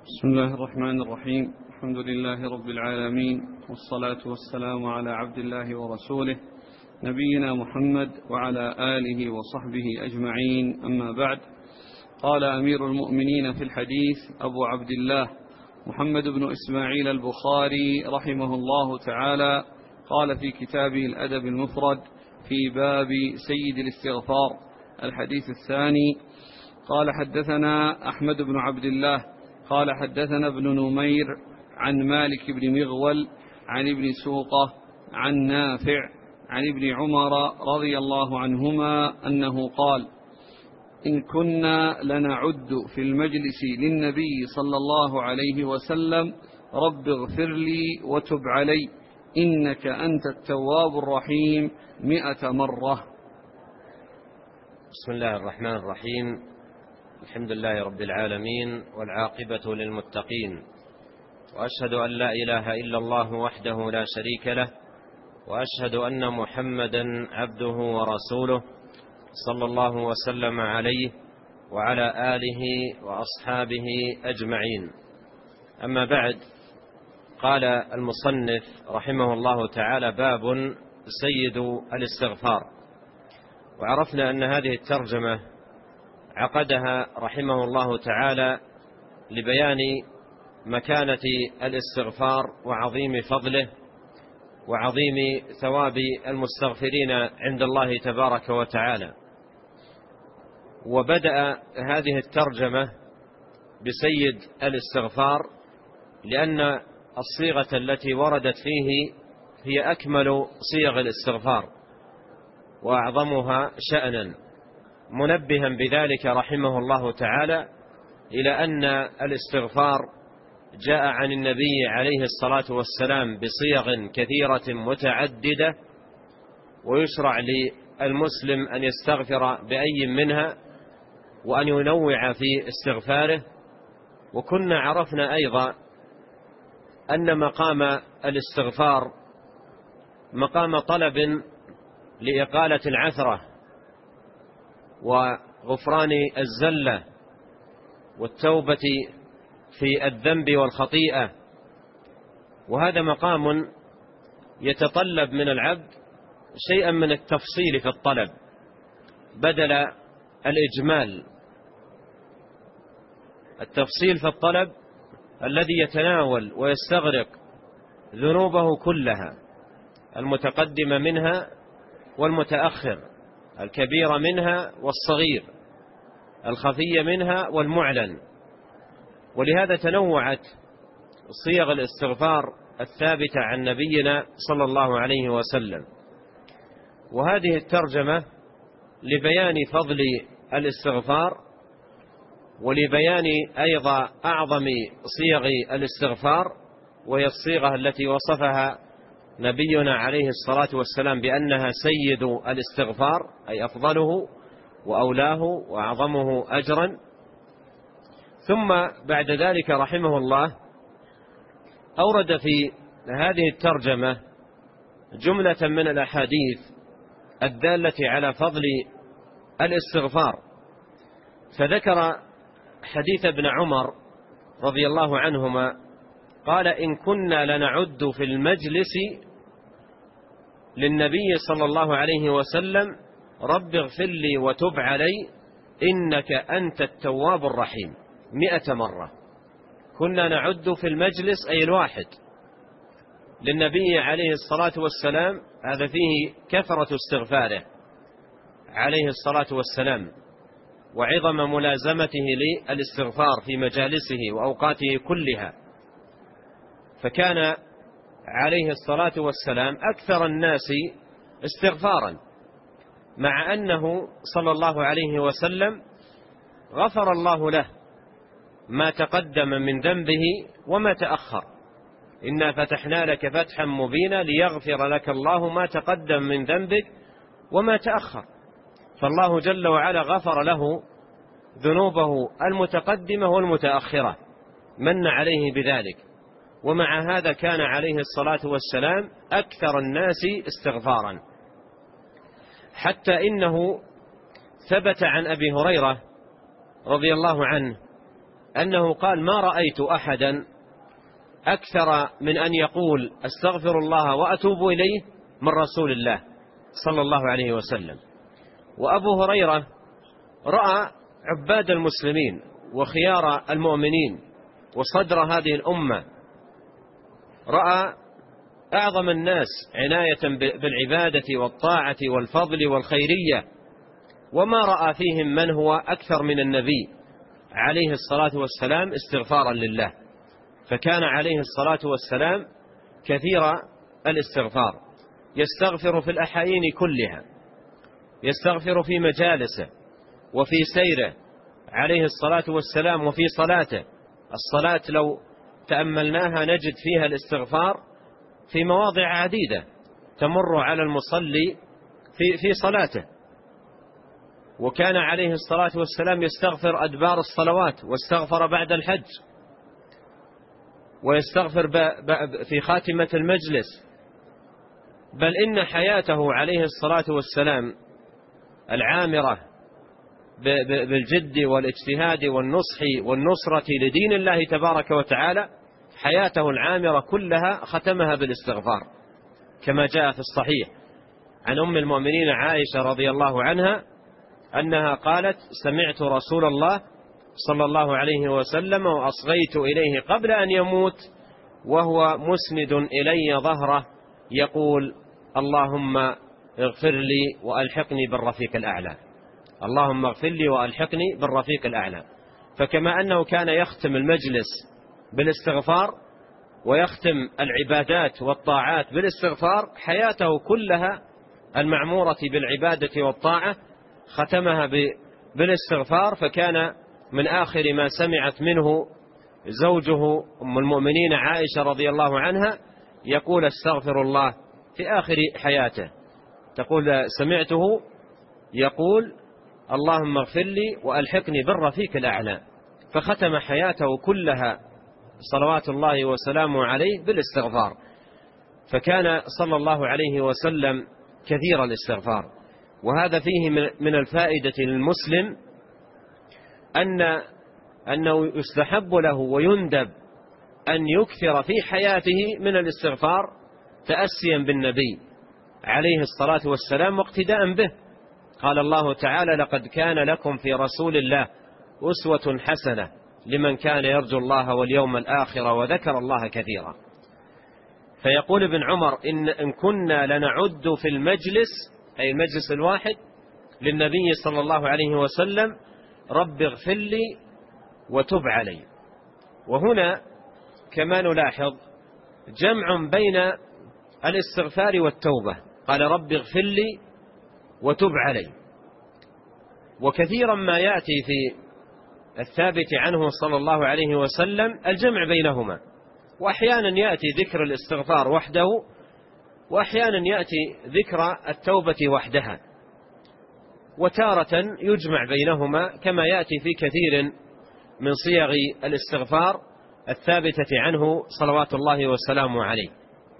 بسم الله الرحمن الرحيم. الحمد لله رب العالمين، والصلاة والسلام على عبد الله ورسوله نبينا محمد وعلى آله وصحبه أجمعين، أما بعد. قال أمير المؤمنين في الحديث أبو عبد الله محمد بن إسماعيل البخاري رحمه الله تعالى، قال في كتابه الأدب المفرد في باب سيد الاستغفار الحديث الثاني، قال حدثنا أحمد بن عبد الله قال حدثنا ابن نمير عن مالك بن مغول عن ابن سوقة عن نافع عن ابن عمر رضي الله عنهما أنه قال: إن كنا لنعد في المجلس للنبي صلى الله عليه وسلم: رب اغفر لي وتب علي إنك أنت التواب الرحيم 100 مرة. بسم الله الرحمن الرحيم. الحمد لله رب العالمين، والعاقبة للمتقين، وأشهد أن لا إله إلا الله وحده لا شريك له، وأشهد أن محمدا عبده ورسوله صلى الله وسلم عليه وعلى آله وأصحابه أجمعين. أما بعد، قال المصنف رحمه الله تعالى: باب سيد الاستغفار. وعرفنا أن هذه الترجمة عقدها رحمه الله تعالى لبيان مكانة الاستغفار وعظيم فضله وعظيم ثواب المستغفرين عند الله تبارك وتعالى. وبدأ هذه الترجمة بسيد الاستغفار لأن الصيغة التي وردت فيه هي أكمل صيغ الاستغفار وأعظمها شأنا، منبها بذلك رحمه الله تعالى إلى أن الاستغفار جاء عن النبي عليه الصلاة والسلام بصيغ كثيرة متعددة، ويشرع للمسلم أن يستغفر بأي منها وأن ينوع في استغفاره. وكنا عرفنا أيضا أن مقام الاستغفار مقام طلب لإقالة العثرة وغفران الزلة والتوبة في الذنب والخطيئة، وهذا مقام يتطلب من العبد شيئا من التفصيل في الطلب بدل الإجمال. التفصيل في الطلب الذي يتناول ويستغرق ذنوبه كلها، المتقدم منها والمتأخر، الكبير منها والصغير، الخفي منها والمعلن. ولهذا تنوعت صيغ الاستغفار الثابتة عن نبينا صلى الله عليه وسلم. وهذه الترجمة لبيان فضل الاستغفار ولبيان أيضا أعظم صيغ الاستغفار، وهي الصيغة التي وصفها نبينا عليه الصلاة والسلام بأنها سيد الاستغفار، أي أفضله وأولاه وأعظمه أجرا. ثم بعد ذلك رحمه الله أورد في هذه الترجمة جملة من الأحاديث الدالة على فضل الاستغفار، فذكر حديث ابن عمر رضي الله عنهما قال: إن كنا لنعد في المجلس للنبي صلى الله عليه وسلم: رب اغفر لي وتب علي إنك أنت التواب الرحيم 100 مرة. كنا نعد في المجلس أي الواحد للنبي عليه الصلاة والسلام، هذا فيه كثرة استغفاره عليه الصلاة والسلام وعظم ملازمته للاستغفار في مجالسه وأوقاته كلها. فكان عليه الصلاة والسلام أكثر الناس استغفارا، مع أنه صلى الله عليه وسلم غفر الله له ما تقدم من ذنبه وما تأخر. إنا فتحنا لك فتحا مبينا ليغفر لك الله ما تقدم من ذنبك وما تأخر. فالله جل وعلا غفر له ذنوبه المتقدمة والمتأخرة، من عليه بذلك. ومع هذا كان عليه الصلاة والسلام أكثر الناس استغفارا، حتى إنه ثبت عن أبي هريرة رضي الله عنه أنه قال: ما رأيت أحدا أكثر من أن يقول أستغفر الله وأتوب إليه من رسول الله صلى الله عليه وسلم. وأبو هريرة رأى عباد المسلمين وخيار المؤمنين وصدر هذه الأمة، رأى أعظم الناس عناية بالعبادة والطاعة والفضل والخيرية، وما رأى فيهم من هو أكثر من النبي عليه الصلاة والسلام استغفارا لله. فكان عليه الصلاة والسلام كثير الاستغفار، يستغفر في الأحايين كلها، يستغفر في مجالسه وفي سيره عليه الصلاة والسلام وفي صلاته. الصلاة لو تأملناها نجد فيها الاستغفار في مواضع عديدة تمر على المصلي في صلاته. وكان عليه الصلاة والسلام يستغفر أدبار الصلوات، واستغفر بعد الحج، ويستغفر في خاتمة المجلس. بل إن حياته عليه الصلاة والسلام العامرة بالجد والاجتهاد والنصح والنصرة لدين الله تبارك وتعالى، حياته العامرة كلها ختمها بالاستغفار، كما جاء في الصحيح عن أم المؤمنين عائشة رضي الله عنها أنها قالت: سمعت رسول الله صلى الله عليه وسلم وأصغيت إليه قبل أن يموت وهو مسند إلي ظهره يقول: اللهم اغفر لي وألحقني بالرفيق الأعلى، اللهم اغفر لي وألحقني بالرفيق الأعلى. فكما أنه كان يختم المجلس بالاستغفار ويختم العبادات والطاعات بالاستغفار، حياته كلها المعمورة بالعبادة والطاعة ختمها بالاستغفار. فكان من آخر ما سمعت منه زوجه أم المؤمنين عائشة رضي الله عنها يقول: استغفر الله في آخر حياته، تقول: سمعته يقول: اللهم اغفر لي وألحقني بالرفيق الأعلى. فختم حياته كلها صلوات الله وسلامه عليه بالاستغفار. فكان صلى الله عليه وسلم كثير الاستغفار. وهذا فيه من الفائدة للمسلم أنه يستحب له ويندب أن يكثر في حياته من الاستغفار تأسيا بالنبي عليه الصلاة والسلام واقتداء به. قال الله تعالى: لقد كان لكم في رسول الله أسوة حسنة لمن كان يرجو الله واليوم الآخر وذكر الله كثيرا. فيقول ابن عمر: إن كنا لنعد في المجلس، أي المجلس الواحد للنبي صلى الله عليه وسلم: رب اغفر لي وتب علي. وهنا كما نلاحظ جمع بين الاستغفار والتوبة، قال: رب اغفر لي وتب علي. وكثيرا ما يأتي في الثابت عنه صلى الله عليه وسلم الجمع بينهما، وأحيانا يأتي ذكر الاستغفار وحده، وأحيانا يأتي ذكر التوبة وحدها، وتارة يجمع بينهما كما يأتي في كثير من صيغ الاستغفار الثابتة عنه صلوات الله وسلامه عليه.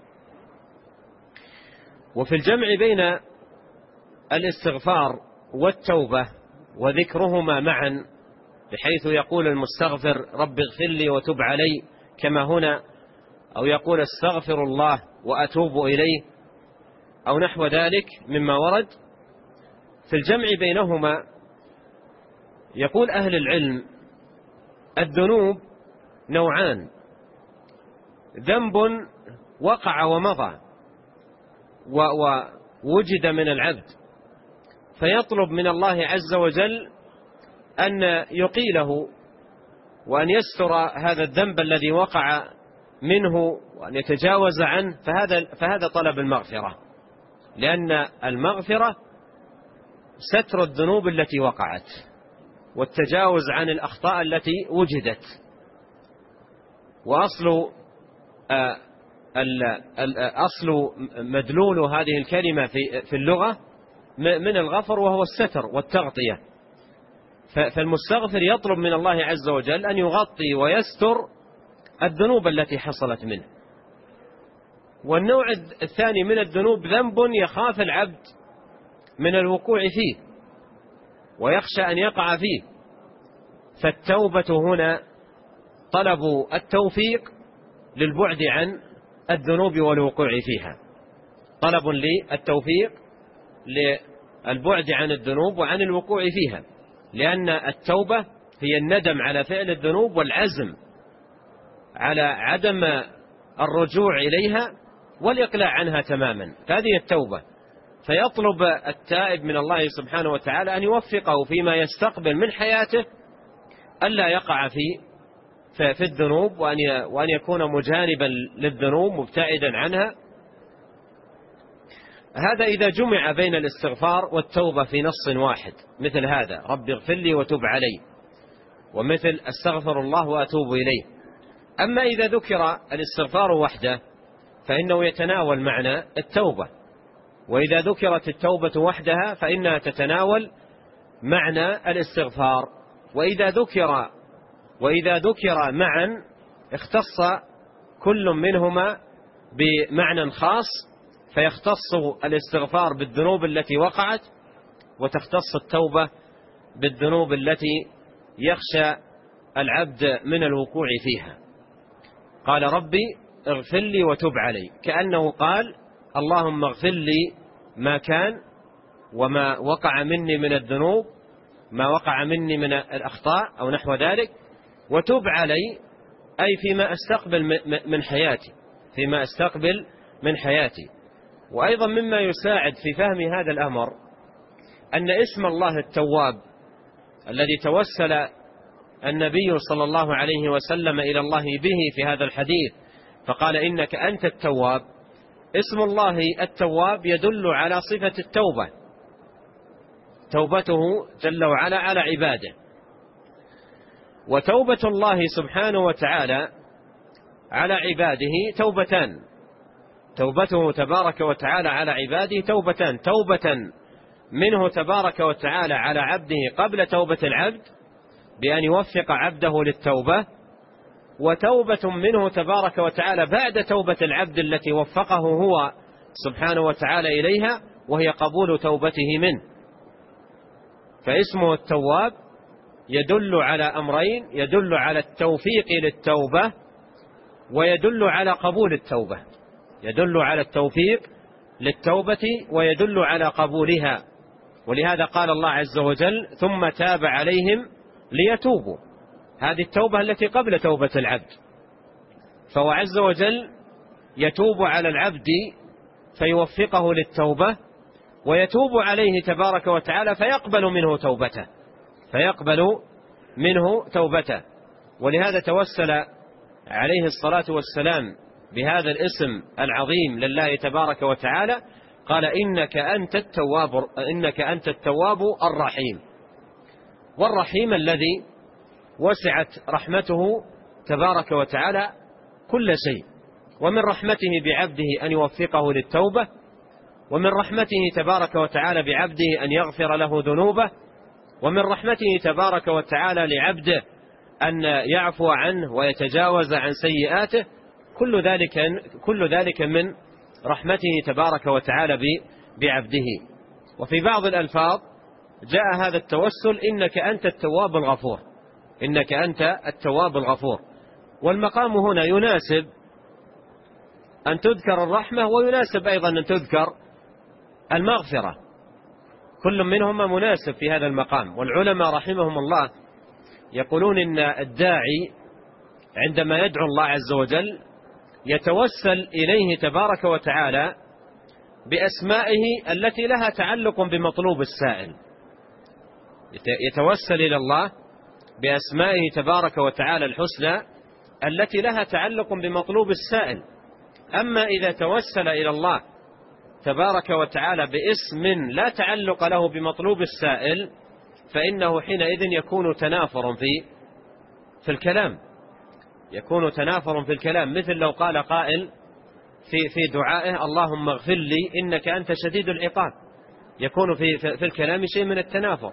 وفي الجمع بين الاستغفار والتوبة وذكرهما معا، بحيث يقول المستغفر: رب اغفر لي وتب علي، كما هنا، أو يقول: استغفر الله وأتوب إليه، أو نحو ذلك مما ورد. في الجمع بينهما يقول أهل العلم: الذنوب نوعان: ذنب وقع ومضى ووجد من العبد، فيطلب من الله عز وجل أن يقيله وأن يستر هذا الذنب الذي وقع منه وأن يتجاوز عنه، فهذا طلب المغفرة، لأن المغفرة ستر الذنوب التي وقعت والتجاوز عن الأخطاء التي وجدت. وأصل مدلول هذه الكلمة في اللغة من الغفر، وهو الستر والتغطية. فالمستغفر يطلب من الله عز وجل أن يغطي ويستر الذنوب التي حصلت منه. والنوع الثاني من الذنوب ذنب يخاف العبد من الوقوع فيه ويخشى أن يقع فيه، فالتوبة هنا طلبوا التوفيق للبعد عن الذنوب والوقوع فيها، طلب للتوفيق للبعد عن الذنوب وعن الوقوع فيها، لأن التوبة هي الندم على فعل الذنوب والعزم على عدم الرجوع إليها والإقلاع عنها تماما، هذه التوبة. فيطلب التائب من الله سبحانه وتعالى أن يوفقه فيما يستقبل من حياته ألا يقع في الذنوب، وأن يكون مجانبا للذنوب مبتعدا عنها. هذا إذا جمع بين الاستغفار والتوبة في نص واحد، مثل هذا رب اغفر لي وتب علي، ومثل استغفر الله وأتوب إليه. أما إذا ذكر الاستغفار وحده فإنه يتناول معنى التوبة، وإذا ذكرت التوبة وحدها فإنها تتناول معنى الاستغفار. وإذا ذكر معا اختص كل منهما بمعنى خاص، فيختص الاستغفار بالذنوب التي وقعت، وتختص التوبة بالذنوب التي يخشى العبد من الوقوع فيها. قال ربي اغفر لي وتب علي، كأنه قال اللهم اغفر لي ما كان وما وقع مني من الذنوب، ما وقع مني من الأخطاء أو نحو ذلك، وتب علي أي فيما أستقبل من حياتي. وأيضا مما يساعد في فهم هذا الأمر أن اسم الله التواب الذي توسل النبي صلى الله عليه وسلم إلى الله به في هذا الحديث فقال إنك أنت التواب، اسم الله التواب يدل على صفة التوبة، توبته جل وعلا على عباده. وتوبة الله سبحانه وتعالى على عباده توبتان، توبته تبارك وتعالى على عباده توبتان، توبة منه تبارك وتعالى على عبده قبل توبة العبد بأن يوفق عبده للتوبة، وتوبة منه تبارك وتعالى بعد توبة العبد التي وفقه هو سبحانه وتعالى إليها، وهي قبول توبته منه. فاسمه التواب يدل على أمرين، يدل على التوفيق للتوبة ويدل على قبول التوبة، يدل على التوفيق للتوبة ويدل على قبولها. ولهذا قال الله عز وجل ثم تاب عليهم ليتوبوا، هذه التوبة التي قبل توبة العبد. فهو عز وجل يتوب على العبد فيوفقه للتوبة، ويتوب عليه تبارك وتعالى فيقبل منه توبته. ولهذا توسل عليه الصلاة والسلام بهذا الاسم العظيم لله تبارك وتعالى، قال إنك أنت التواب الرحيم، والرحيم الذي وسعت رحمته تبارك وتعالى كل شيء. ومن رحمته بعبده أن يوفقه للتوبة، ومن رحمته تبارك وتعالى بعبده أن يغفر له ذنوبه، ومن رحمته تبارك وتعالى لعبده أن يعفو عنه ويتجاوز عن سيئاته. كل ذلك من رحمته تبارك وتعالى بعبده. وفي بعض الألفاظ جاء هذا التوسل إنك أنت التواب الغفور، إنك أنت التواب الغفور. والمقام هنا يناسب أن تذكر الرحمة، ويناسب أيضا أن تذكر المغفرة، كل منهما مناسب في هذا المقام. والعلماء رحمهم الله يقولون إن الداعي عندما يدعو الله عز وجل يتوسل إليه تبارك وتعالى بأسمائه التي لها تعلق بمطلوب السائل، يتوسل إلى الله بأسمائه تبارك وتعالى الحسنى التي لها تعلق بمطلوب السائل. أما إذا توسل إلى الله تبارك وتعالى باسم لا تعلق له بمطلوب السائل فإنه حينئذ يكون تنافر في الكلام، يكون تنافر في الكلام. مثل لو قال قائل في دعائه اللهم اغفر لي إنك أنت شديد العقاب، يكون في الكلام شيء من التنافر.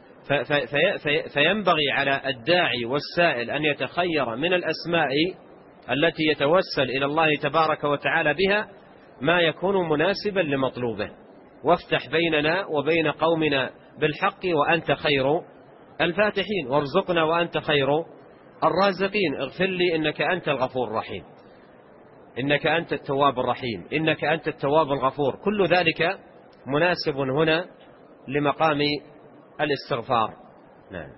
فينبغي على الداعي والسائل أن يتخير من الأسماء التي يتوسل إلى الله تبارك وتعالى بها ما يكون مناسبا لمطلوبه. وافتح بيننا وبين قومنا بالحق وأنت خير الفاتحين، وارزقنا وأنت خير الرازقين: اغفر لي إنك أنت الغفور الرحيم، إنك أنت التواب الرحيم، إنك أنت التواب الغفور. كل ذلك مناسب هنا لمقام الاستغفار. نعم.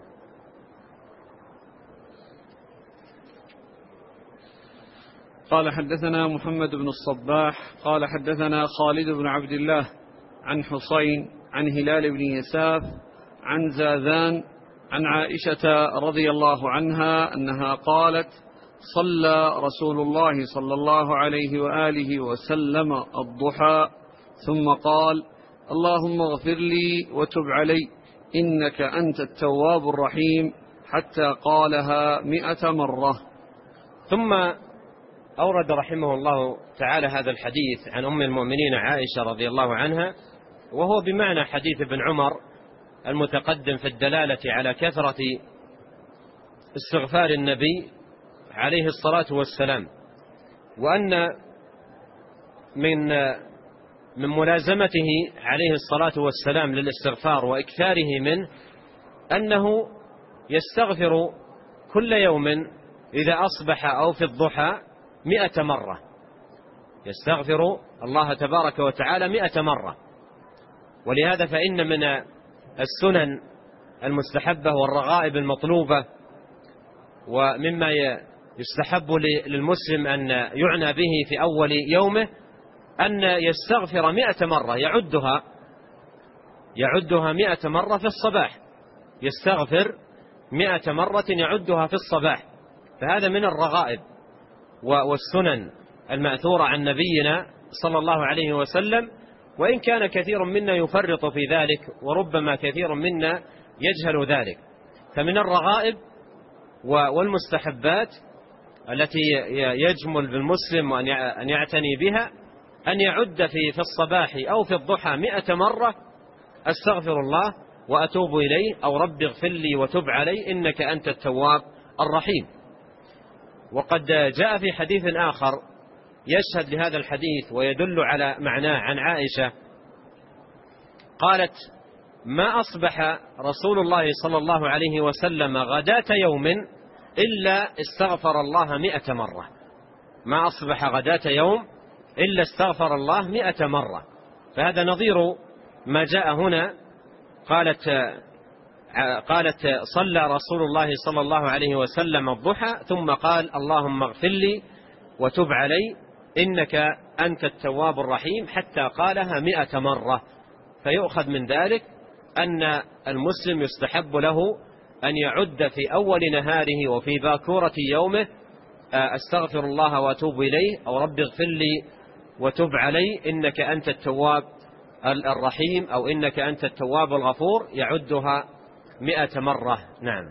قال حدثنا محمد بن الصباح قال حدثنا خالد بن عبد الله عن حسين عن هلال بن يساف عن زاذان عن عائشة رضي الله عنها أنها قالت: صلى رسول الله صلى الله عليه وآله وسلم الضحى ثم قال: اللهم اغفر لي وتب علي إنك أنت التواب الرحيم، حتى قالها 100 مرة. ثم أورد رحمه الله تعالى هذا الحديث عن أم المؤمنين عائشة رضي الله عنها، وهو بمعنى حديث ابن عمر المتقدم في الدلالة على كثرة استغفار النبي عليه الصلاة والسلام، وأن من ملازمته عليه الصلاة والسلام للاستغفار وإكثاره منه أنه يستغفر كل يوم إذا أصبح أو في الضحى 100 مرة، يستغفر الله تبارك وتعالى 100 مرة. ولهذا فإن من السنن المستحبة والرغائب المطلوبة ومما يستحب للمسلم أن يعنى به في أول يومه أن يستغفر 100 مرة، يعدها 100 مرة في الصباح، يستغفر 100 مرة يعدها في الصباح. فهذا من الرغائب والسنن المأثورة عن نبينا صلى الله عليه وسلم، وإن كان كثير منا يفرط في ذلك وربما كثير منا يجهل ذلك. فمن الرغائب والمستحبات التي يجمل بالمسلم أن يعتني بها أن يعد في الصباح أو في الضحى 100 مرة: أستغفر الله وأتوب إليه، أو رب اغفر لي وتب علي إنك أنت التواب الرحيم. وقد جاء في حديث آخر يشهد لهذا الحديث ويدل على معناه عن عائشة قالت: ما أصبح رسول الله صلى الله عليه وسلم غداة يوم إلا استغفر الله 100 مرة. ما أصبح غداة يوم إلا استغفر الله 100 مرة. فهذا نظير ما جاء هنا. قالت: صلى رسول الله صلى الله عليه وسلم الضحى ثم قال: اللهم اغفر لي وتب علي إنك أنت التواب الرحيم، حتى قالها 100 مرة. فيؤخذ من ذلك أن المسلم يستحب له أن يعد في أول نهاره وفي باكورة يومه: أستغفر الله وأتوب إليه، أو رب اغفر لي وتب علي إنك أنت التواب الرحيم، أو إنك أنت التواب الغفور، يعدها 100 مرة. نعم.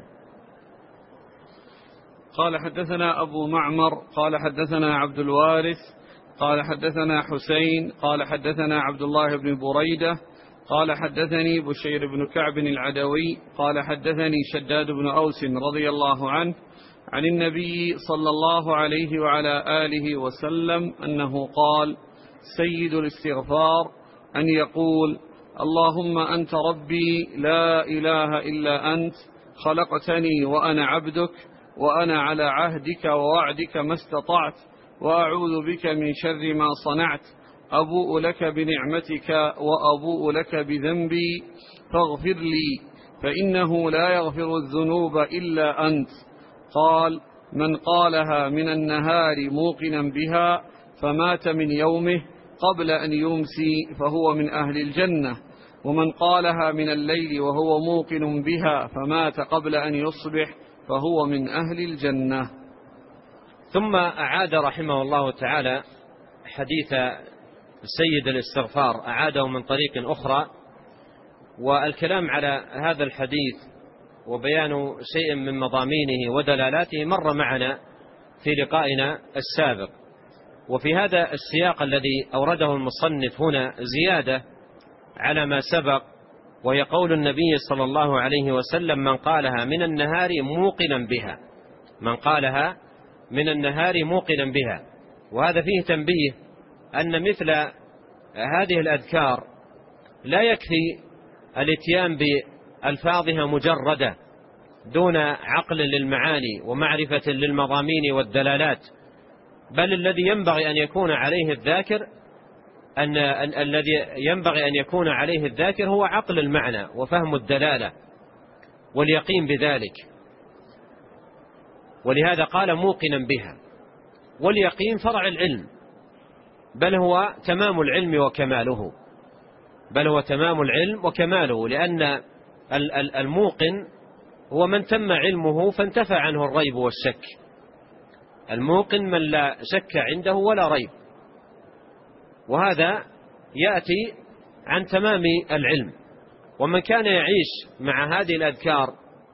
قال حدثنا أبو معمر قال حدثنا عبد الوارث قال حدثنا حسين قال حدثنا عبد الله بن بريدة قال حدثني بشير بن كعب العدوي قال حدثني شداد بن أوس رضي الله عنه عن النبي صلى الله عليه وعلى آله وسلم أنه قال: سيد الاستغفار أن يقول: اللهم أنت ربي لا إله إلا أنت، خلقتني وأنا عبدك، وأنا على عهدك ووعدك ما استطعت، وأعوذ بك من شر ما صنعت، أبوء لك بنعمتك وأبوء لك بذنبي، فاغفر لي فإنه لا يغفر الذنوب إلا أنت. قال: من قالها من النهار موقنا بها فمات من يومه قبل أن يمسي فهو من أهل الجنة، ومن قالها من الليل وهو موقن بها فمات قبل أن يصبح فهو من أهل الجنة. ثم أعاد رحمه الله تعالى حديث سيد الاستغفار، أعاده من طريق أخرى، والكلام على هذا الحديث وبيان شيء من مضامينه ودلالاته مر معنا في لقائنا السابق. وفي هذا السياق الذي أورده المصنف هنا زيادة على ما سبق، وهي قول النبي صلى الله عليه وسلم: من قالها من النهار موقنا بها، من قالها من النهار موقنا بها. وهذا فيه تنبيه أن مثل هذه دون عقل للمعاني ومعرفة للمضامين والدلالات، بل الذي ينبغي أن يكون عليه الذاكر الذي ينبغي أن يكون عليه الذاكر هو عقل المعنى وفهم الدلالة واليقين بذلك. ولهذا قال موقنا بها، واليقين فرع العلم، بل هو تمام العلم وكماله، لأن الموقن هو من تم علمه فانتفى عنه الريب والشك. الموقن من لا شك عنده ولا ريب، وهذا يأتي عن تمام العلم. ومن كان يعيش مع هذه الأذكار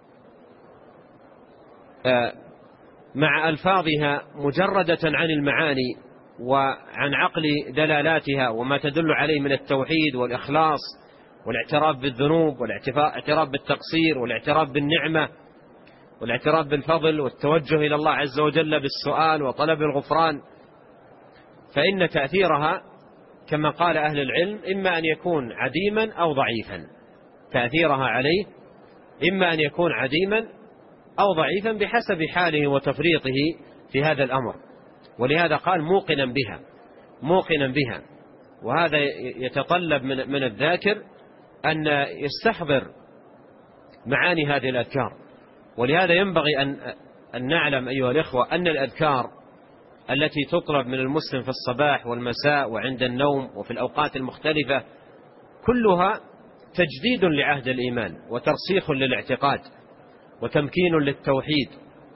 مع ألفاظها مجردة عن المعاني وعن عقل دلالاتها وما تدل عليه من التوحيد والإخلاص والاعتراف بالذنوب والاعتراف بالتقصير والاعتراف بالنعمة والاعتراف بالفضل والتوجه إلى الله عز وجل بالسؤال وطلب الغفران، فإن تأثيرها كما قال أهل العلم إما أن يكون عديما أو ضعيفا. تأثيرها عليه إما أن يكون عديما أو ضعيفا بحسب حاله وتفريطه في هذا الأمر. ولهذا قال موقنا بها. وهذا يتطلب من الذاكر أن يستحضر معاني هذه الأذكار. ولهذا ينبغي أن نعلم أيها الإخوة أن الأذكار التي تطلب من المسلم في الصباح والمساء وعند النوم وفي الأوقات المختلفة كلها تجديد لعهد الإيمان وترسيخ للاعتقاد وتمكين للتوحيد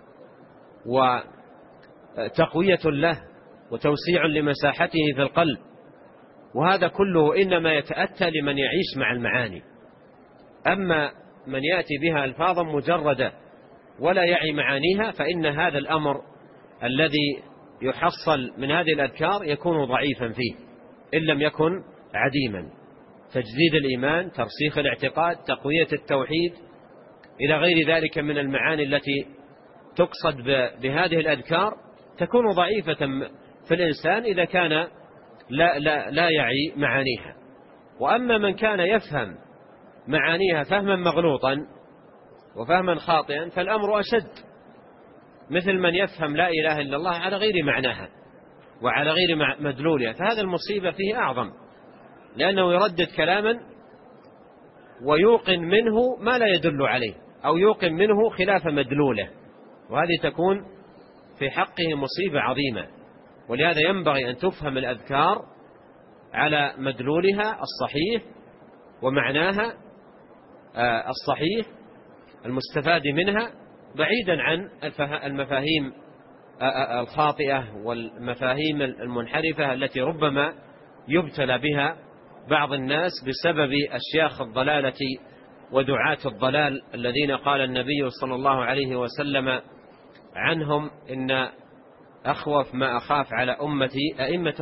وتقوية له وتوسيع لمساحته في القلب. وهذا كله إنما يتأتى لمن يعيش مع المعاني. أما من يأتي بها ألفاظا مجردة ولا يعي معانيها فإن هذا الأمر الذي يحصل من هذه الأذكار يكون ضعيفا فيه إن لم يكن عديما. تجديد الإيمان، ترسيخ الاعتقاد، تقوية التوحيد إلى غير ذلك من المعاني التي تقصد بهذه الأذكار تكون ضعيفة في الإنسان إذا كان لا يعي معانيها. وأما من كان يفهم معانيها فهما مغلوطا وفهما خاطئا فالأمر أشد، مثل من يفهم لا إله إلا الله على غير معناها وعلى غير مدلولها، فهذا المصيبة فيه أعظم، لأنه يردد كلاما ويوقن منه ما لا يدل عليه أو يوقن منه خلاف مدلوله، وهذه تكون في حقه مصيبة عظيمة. ولهذا ينبغي أن تفهم الأذكار على مدلولها الصحيح ومعناها الصحيح المستفاد منها، بعيدا عن المفاهيم الخاطئة والمفاهيم المنحرفة التي ربما يبتلى بها بعض الناس بسبب أشياخ الضلالة ودعاة الضلال الذين قال النبي صلى الله عليه وسلم عنهم إن أخوف ما أخاف على أمتي أئمة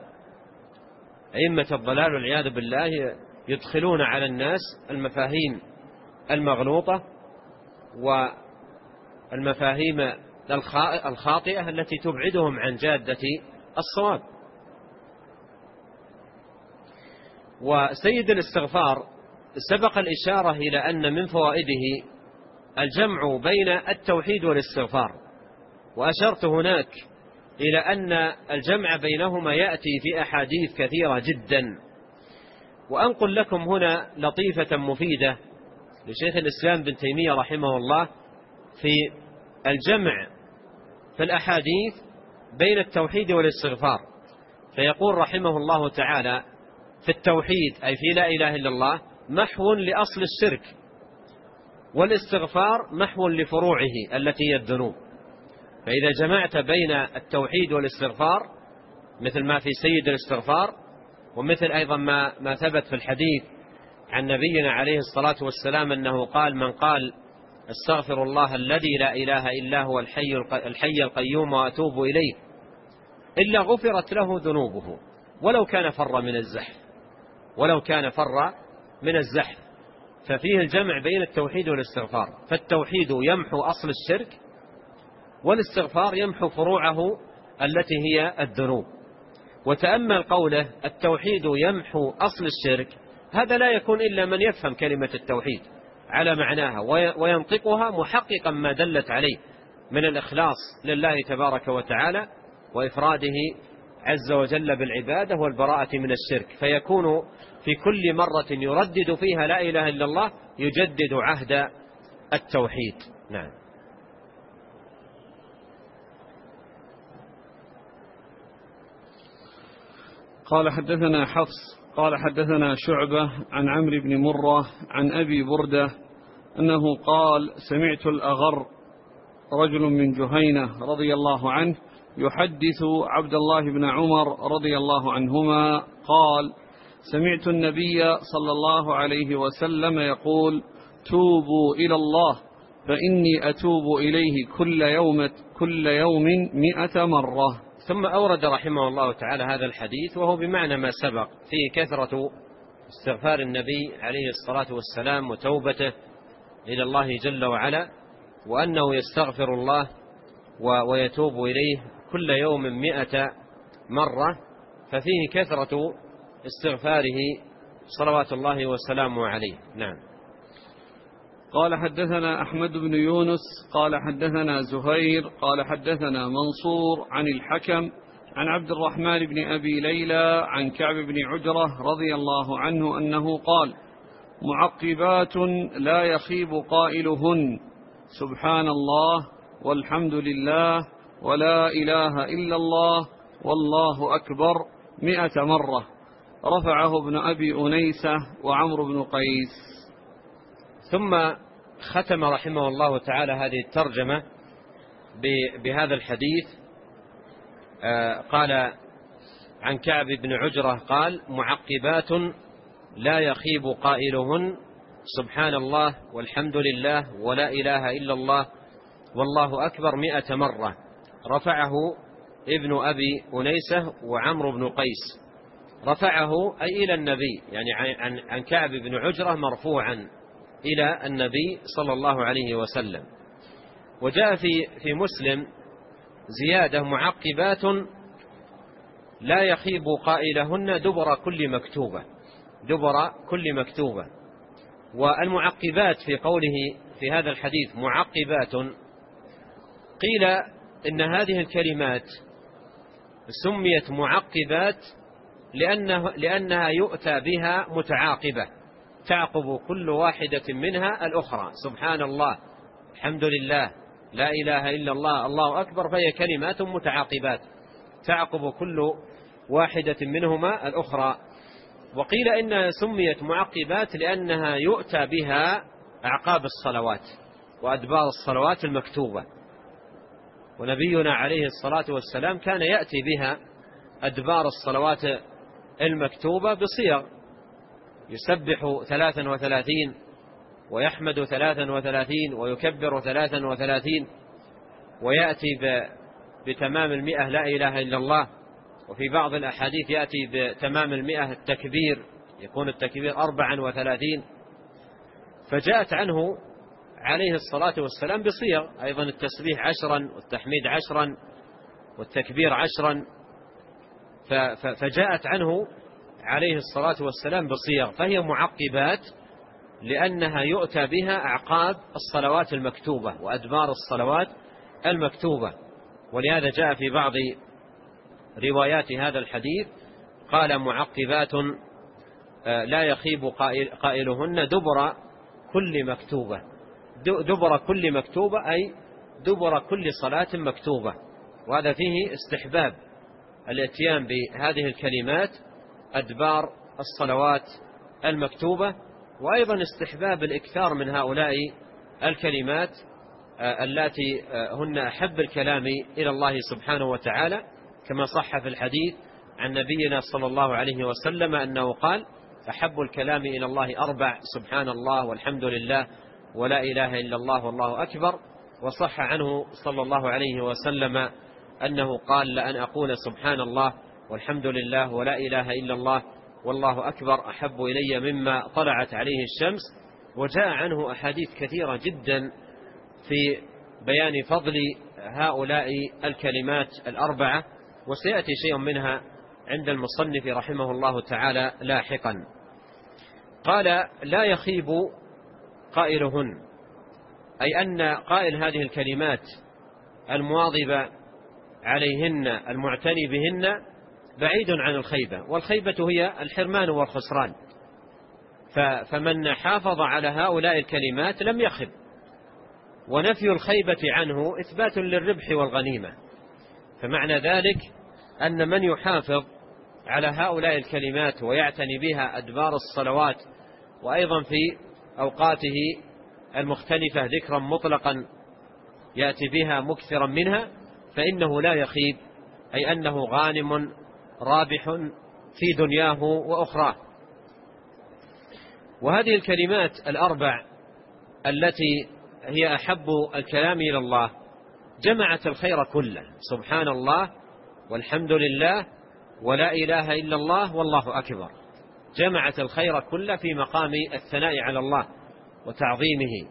الضلال والعياذ بالله، يدخلون على الناس المفاهيم المغلوطة والمفاهيم الخاطئة التي تبعدهم عن جادة الصواب. وسيد الاستغفار سبق الإشارة إلى أن من فوائده الجمع بين التوحيد والاستغفار، وأشرت هناك إلى أن الجمع بينهما يأتي في أحاديث كثيرة جدا. وأنقل لكم هنا لطيفة مفيدة لشيخ الإسلام بن تيمية رحمه الله في الجمع في الأحاديث بين التوحيد والاستغفار، فيقول رحمه الله تعالى: في التوحيد أي في لا إله إلا الله محو لأصل الشرك، والاستغفار محو لفروعه التي هي الذنوب. فإذا جمعت بين التوحيد والاستغفار مثل ما في سيد الاستغفار، ومثل أيضا ما ثبت في الحديث عن نبينا عليه الصلاة والسلام أنه قال: من قال استغفر الله الذي لا إله إلا هو الحي القيوم وأتوب إليه إلا غفرت له ذنوبه ولو كان فر من الزحف. ففيه الجمع بين التوحيد والاستغفار، فالتوحيد يمحو أصل الشرك، والاستغفار يمحو فروعه التي هي الذنوب. وتأمل قوله التوحيد يمحو أصل الشرك، هذا لا يكون إلا من يفهم كلمة التوحيد على معناها وينطقها محققا ما دلت عليه من الإخلاص لله تبارك وتعالى وإفراده عز وجل بالعبادة والبراءة من الشرك، فيكون في كل مرة يردد فيها لا إله إلا الله يجدد عهد التوحيد. نعم. قال حدثنا حفص قال حدثنا شعبة عن عمرو بن مرة عن أبي بردة أنه قال سمعت الأغر رجل من جهينة رضي الله عنه يحدث عبد الله بن عمر رضي الله عنهما قال سمعت النبي صلى الله عليه وسلم يقول توبوا إلى الله فإني أتوب إليه كل يوم 100 مرة. ثم أورد رحمه الله تعالى هذا الحديث وهو بمعنى ما سبق فيه كثرة استغفار النبي عليه الصلاة والسلام وتوبته إلى الله جل وعلا، وأنه يستغفر الله ويتوب إليه كل يوم 100 مرة، ففيه كثرة استغفاره صلوات الله وسلامه عليه. نعم. قال حدثنا أحمد بن يونس قال حدثنا زهير قال حدثنا منصور عن الحكم عن عبد الرحمن بن أبي ليلى عن كعب بن عجرة رضي الله عنه أنه قال معقبات لا يخيب قائلهن سبحان الله والحمد لله ولا إله إلا الله والله أكبر 100 مرة، رفعه ابن أبي أنيسة وعمرو بن قيس. ثم ختم رحمه الله تعالى هذه الترجمة بهذا الحديث. قال عن كعب بن عجرة قال معقبات لا يخيب قائلهن سبحان الله والحمد لله ولا إله إلا الله والله أكبر 100 مرة، رفعه ابن أبي أنيسة وعمرو بن قيس. رفعه أي إلى النبي، يعني عن كعب بن عجرة مرفوعا إلى النبي صلى الله عليه وسلم. وجاء في مسلم زيادة معقبات لا يخيب قائلهن دبر كل مكتوبة، دبر كل مكتوبة. والمعقبات في قوله في هذا الحديث معقبات، قيل إن هذه الكلمات سميت معقبات لأنها يؤتى بها متعاقبة، تعقب كل واحدة منها الأخرى، سبحان الله الحمد لله لا إله إلا الله الله أكبر، فهي كلمات متعاقبات تعقب كل واحدة منهما الأخرى. وقيل إنها سميت معقبات لأنها يؤتى بها أعقاب الصلوات وأدبار الصلوات المكتوبة، ونبينا عليه الصلاة والسلام كان يأتي بها أدبار الصلوات المكتوبة بصيغ، يسبح 33 ويحمد 33 ويكبر 33 ويأتي بتمام 100 لا إله إلا الله. وفي بعض الأحاديث يأتي بتمام 100 التكبير، يكون التكبير 34. فجاءت عنه عليه الصلاة والسلام بصيغ أيضا، التسبيح 10 والتحميد 10 والتكبير 10، فجاءت عنه عليه الصلاة والسلام بصيغ، فهي معقبات لأنها يؤتى بها أعقاب الصلوات المكتوبة وأدبار الصلوات المكتوبة. ولهذا جاء في بعض روايات هذا الحديث قال معقبات لا يخيب قائلهن دبر كل مكتوبة، دبر كل مكتوبة أي دبر كل صلاة مكتوبة. وهذا فيه استحباب الاتيان بهذه الكلمات أدبار الصلوات المكتوبة، وأيضا استحباب الإكثار من هؤلاء الكلمات التي هن أحب الكلام إلى الله سبحانه وتعالى، كما صح في الحديث عن نبينا صلى الله عليه وسلم أنه قال أحب الكلام إلى الله 4: سبحان الله والحمد لله ولا إله إلا الله والله أكبر. وصح عنه صلى الله عليه وسلم أنه قال لأن أقول سبحان الله والحمد لله ولا إله إلا الله والله أكبر أحب إلي مما طلعت عليه الشمس. وجاء عنه أحاديث كثيرة جدا في بيان فضل هؤلاء الكلمات 4، وسيأتي شيء منها عند المصنف رحمه الله تعالى لاحقا. قال لا يخيب قائلهن، أي أن قائل هذه الكلمات المواظب عليهن المعتني بهن بعيد عن الخيبة، والخيبة هي الحرمان والخسران. فمن حافظ على هؤلاء الكلمات لم يخب، ونفي الخيبة عنه إثبات للربح والغنيمة. فمعنى ذلك أن من يحافظ على هؤلاء الكلمات ويعتني بها أدبار الصلوات، وأيضا في أوقاته المختلفة ذكرا مطلقا يأتي بها مكثرا منها، فإنه لا يخيب، أي أنه غانم رابح في دنياه وأخراه. وهذه الكلمات الأربع التي هي أحب الكلام إلى الله جمعت الخير كله: سبحان الله والحمد لله ولا إله إلا الله والله أكبر. جمعت الخير كله في مقام الثناء على الله وتعظيمه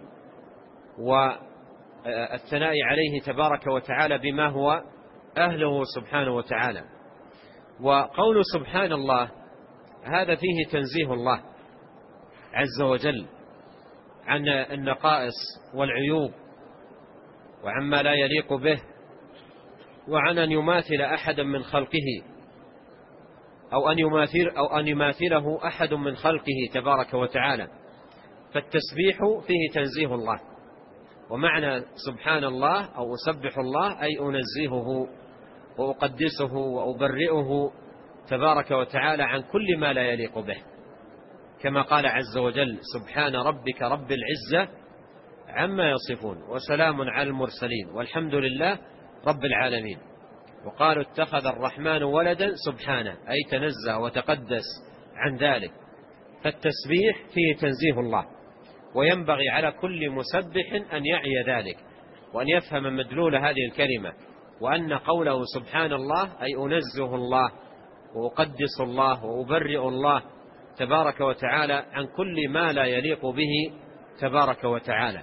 والثناء عليه تبارك وتعالى بما هو أهله سبحانه وتعالى. وقول سبحان الله هذا فيه تنزيه الله عز وجل عن النقائص والعيوب وعما لا يليق به، وعن أن يماثل أحدا من خلقه أو أن يماثله أحد من خلقه تبارك وتعالى. فالتسبيح فيه تنزيه الله، ومعنى سبحان الله أو أسبح الله أي أنزهه وأقدسه وأبرئه تبارك وتعالى عن كل ما لا يليق به، كما قال عز وجل: سبحان ربك رب العزة عما يصفون وسلام على المرسلين والحمد لله رب العالمين. وقالوا اتخذ الرحمن ولدا سبحانه، أي تنزه وتقدس عن ذلك. فالتسبيح فيه تنزيه الله، وينبغي على كل مسبح أن يعي ذلك وأن يفهم مدلول هذه الكلمة، وأن قوله سبحان الله أي أنزه الله وأقدس الله وأبرئ الله تبارك وتعالى عن كل ما لا يليق به تبارك وتعالى.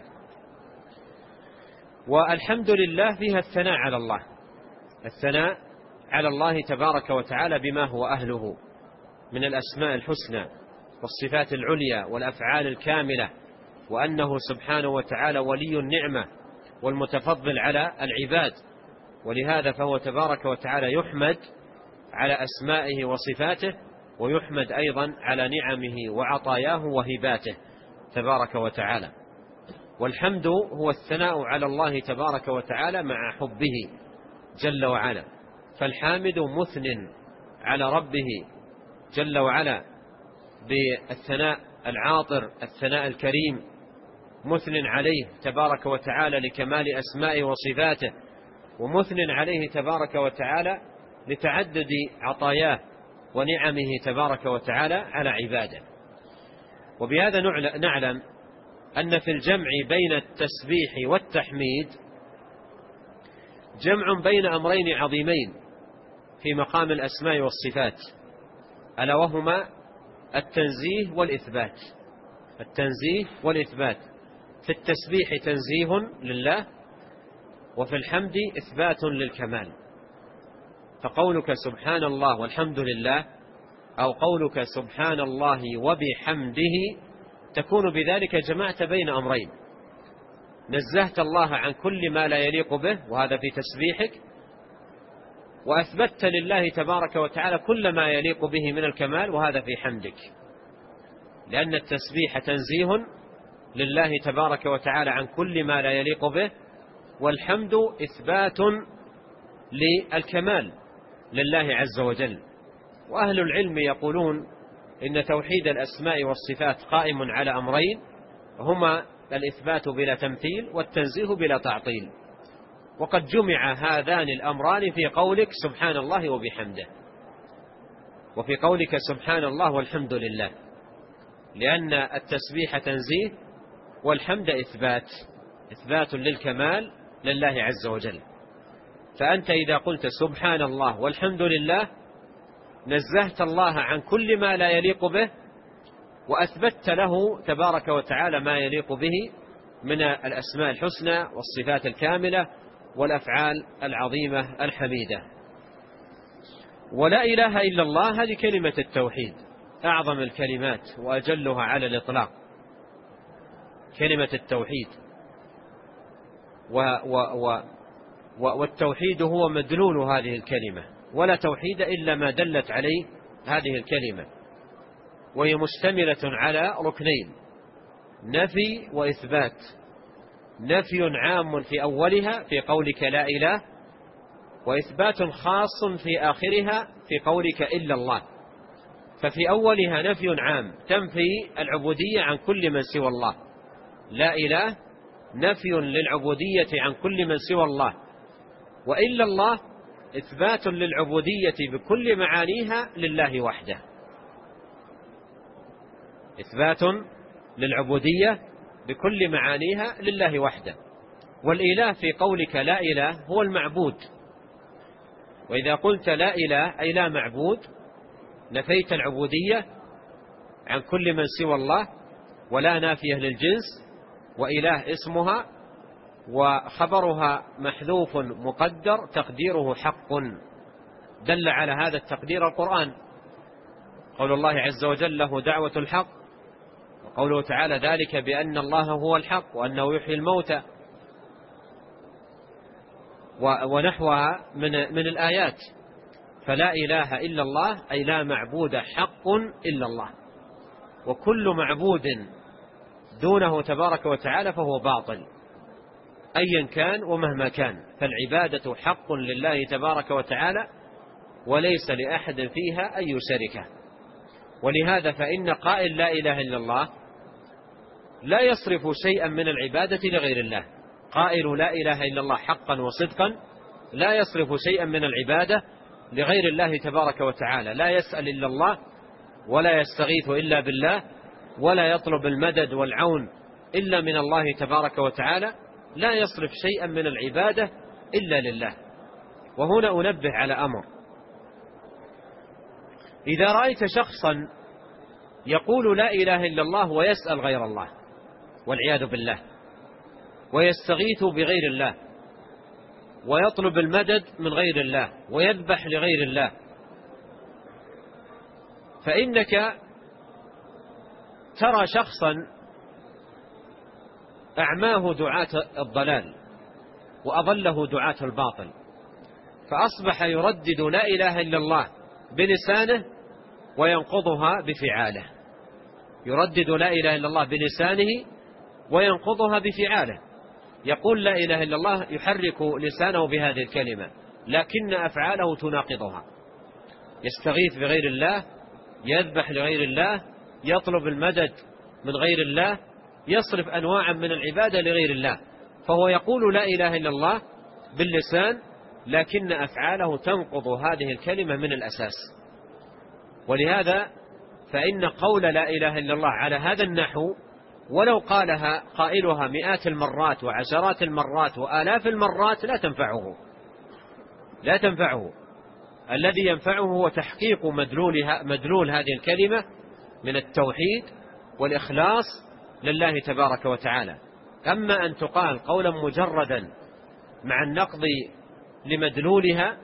والحمد لله فيها الثناء على الله، الثناء على الله تبارك وتعالى بما هو أهله من الأسماء الحسنى والصفات العليا والأفعال الكاملة، وأنه سبحانه وتعالى ولي النعمة والمتفضل على العباد. ولهذا فهو تبارك وتعالى يحمد على أسمائه وصفاته، ويحمد أيضا على نعمه وعطاياه وهباته تبارك وتعالى. والحمد هو الثناء على الله تبارك وتعالى مع حبه جل وعلا. فالحامد مثن على ربه جل وعلا بالثناء العاطر، الثناء الكريم، مثن عليه تبارك وتعالى لكمال أسمائه وصفاته، ومثن عليه تبارك وتعالى لتعدد عطاياه ونعمه تبارك وتعالى على عباده. وبهذا نعلم أن في الجمع بين التسبيح والتحميد جمع بين أمرين عظيمين في مقام الأسماء والصفات، ألا وهما التنزيه والإثبات. التنزيه والإثبات: في التسبيح تنزيه لله، وفي الحمد إثبات للكمال. فقولك سبحان الله والحمد لله أو قولك سبحان الله وبحمده تكون بذلك جمعت بين أمرين: نزهت الله عن كل ما لا يليق به وهذا في تسبيحك، وأثبتت لله تبارك وتعالى كل ما يليق به من الكمال وهذا في حمدك. لأن التسبيح تنزيه لله تبارك وتعالى عن كل ما لا يليق به، والحمد إثبات للكمال لله عز وجل. وأهل العلم يقولون إن توحيد الأسماء والصفات قائم على أمرين، هما الإثبات بلا تمثيل والتنزيه بلا تعطيل. وقد جمع هذان الأمران في قولك سبحان الله وبحمده، وفي قولك سبحان الله والحمد لله، لأن التسبيح تنزيه والحمد إثبات للكمال لله عز وجل. فأنت إذا قلت سبحان الله والحمد لله نزهت الله عن كل ما لا يليق به، وأثبتت له تبارك وتعالى ما يليق به من الأسماء الحسنى والصفات الكاملة والأفعال العظيمة الحميدة. ولا إله إلا الله هذه كلمة التوحيد، أعظم الكلمات وأجلها على الإطلاق. كلمة التوحيد. والتوحيد هو مدلول هذه الكلمة، ولا توحيد إلا ما دلت عليه هذه الكلمة، وهي مشتملة على ركنين: نفي وإثبات. نفي عام في أولها في قولك لا إله، وإثبات خاص في آخرها في قولك إلا الله. ففي أولها نفي عام تنفي العبودية عن كل من سوى الله، لا إله نفي للعبودية عن كل من سوى الله، وإلا الله إثبات للعبودية بكل معانيها لله وحده. إثبات للعبودية بكل معانيها لله وحده. والإله في قولك لا إله هو المعبود، وإذا قلت لا إله أي لا معبود نفيت العبودية عن كل من سوى الله، ولا نافية للجنس، وإله اسمها وخبرها محذوف مقدر تقديره حق. دل على هذا التقدير القرآن، قول الله عز وجل له دعوة الحق، وقوله تعالى ذلك بأن الله هو الحق وأنه يحيي الموتى، ونحوها من الآيات. فلا إله إلا الله أي لا معبود حق إلا الله، وكل معبود دونه تبارك وتعالى فهو باطل أيا كان ومهما كان. فالعبادة حق لله تبارك وتعالى وليس لأحد فيها أي شركة. ولهذا فإن قائل لا إله إلا الله لا يصرف شيئا من العبادة لغير الله. قائل لا إله إلا الله حقا وصدقا لا يصرف شيئا من العبادة لغير الله تبارك وتعالى، لا يسأل إلا الله، ولا يستغيث إلا بالله، ولا يطلب المدد والعون إلا من الله تبارك وتعالى، لا يصرف شيئا من العبادة إلا لله. وهنا أنبه على أمر: إذا رأيت شخصا يقول لا إله إلا الله ويسأل غير الله والعياذ بالله، ويستغيث بغير الله، ويطلب المدد من غير الله، ويذبح لغير الله، فإنك ترى شخصا أعماه دعاة الضلال وأضله دعاة الباطل، فأصبح يردد لا إله إلا الله بلسانه وينقضها بفعاله. يردد لا إله إلا الله بلسانه وينقضها بفعاله. يقول لا إله إلا الله، يحرك لسانه بهذه الكلمة، لكن أفعاله تناقضها. يستغيث بغير الله، يذبح لغير الله، يطلب المدد من غير الله، يصرف أنواعا من العبادة لغير الله. فهو يقول لا إله إلا الله باللسان، لكن أفعاله تنقض هذه الكلمة من الأساس. ولهذا فإن قول لا إله إلا الله على هذا النحو ولو قالها قائلها مئات المرات وعشرات المرات وآلاف المرات لا تنفعه. الذي ينفعه هو تحقيق مدلول هذه الكلمة من التوحيد والإخلاص لله تبارك وتعالى. أما أن تقال قولا مجردا مع النقض لمدلولها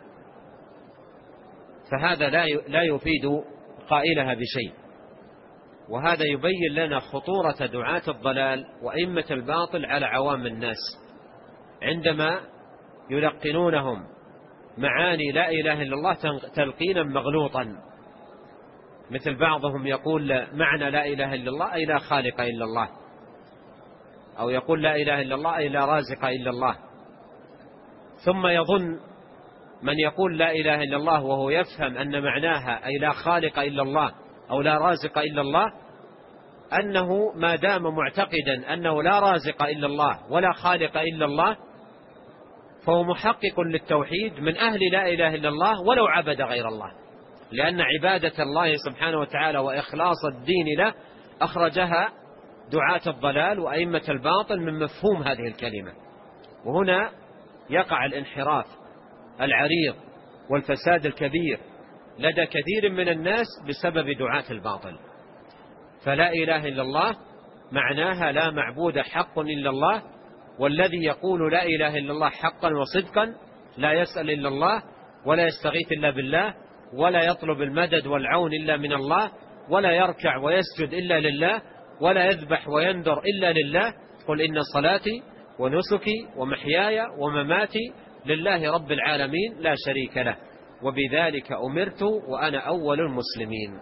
فهذا لا يفيد قائلها بشيء. وهذا يبين لنا خطورة دعاة الضلال وأئمة الباطل على عوام الناس عندما يلقنونهم معاني لا إله إلا الله تلقينا مغلوطا، مثل بعضهم يقول معنى لا إله إلا الله أي لا خالق إلا الله، أو يقول لا إله إلا الله أي لا رازق إلا الله. ثم يظن من يقول لا إله إلا الله وهو يفهم أن معناها أي لا خالق إلا الله أو لا رازق إلا الله، أنه ما دام معتقدا أنه لا رازق إلا الله ولا خالق إلا الله فهو محقق للتوحيد من أهل لا إله إلا الله ولو عبد غير الله، لأن عبادة الله سبحانه وتعالى وإخلاص الدين له أخرجها دعاة الضلال وأئمة الباطل من مفهوم هذه الكلمة. وهنا يقع الانحراف العريض والفساد الكبير لدى كثير من الناس بسبب دعاة الباطل. فلا إله إلا الله معناها لا معبود حق إلا الله، والذي يقول لا إله إلا الله حقا وصدقا لا يسأل إلا الله، ولا يستغيث إلا بالله، ولا يطلب المدد والعون إلا من الله، ولا يركع ويسجد إلا لله، ولا يذبح وينذر إلا لله، قل إن صلاتي ونسكي ومحياي ومماتي لله رب العالمين لا شريك له وبذلك أمرت وأنا أول المسلمين.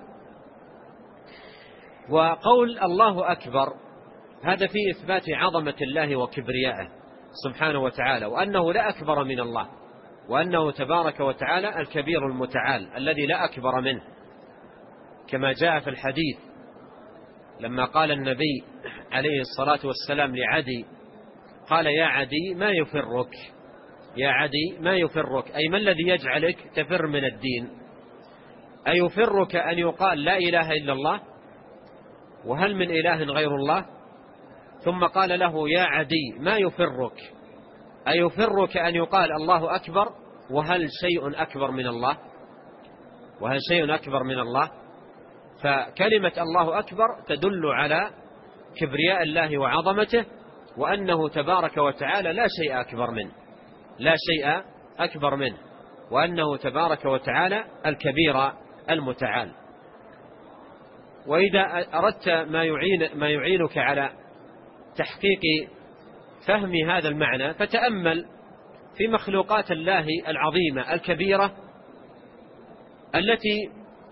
وقول الله أكبر هذا فيه إثبات عظمة الله وكبريائه سبحانه وتعالى، وأنه لا أكبر من الله، وأنه تبارك وتعالى الكبير المتعال الذي لا أكبر منه، كما جاء في الحديث لما قال النبي عليه الصلاة والسلام لعدي، قال يا عدي ما يفرك، يا عدي ما يفرك، أي ما الذي يجعلك تفر من الدين؟ أيفرك أن يقال لا إله إلا الله وهل من إله غير الله؟ ثم قال له يا عدي ما يفرك، أيفرك أن يقال الله أكبر وهل شيء أكبر من الله؟ وهل شيء أكبر من الله؟ فكلمة الله أكبر تدل على كبرياء الله وعظمته، وأنه تبارك وتعالى لا شيء أكبر منه، لا شيء أكبر منه، وأنه تبارك وتعالى الكبير المتعال. وإذا أردت ما يعينك على تحقيق فهم هذا المعنى فتأمل في مخلوقات الله العظيمة الكبيرة التي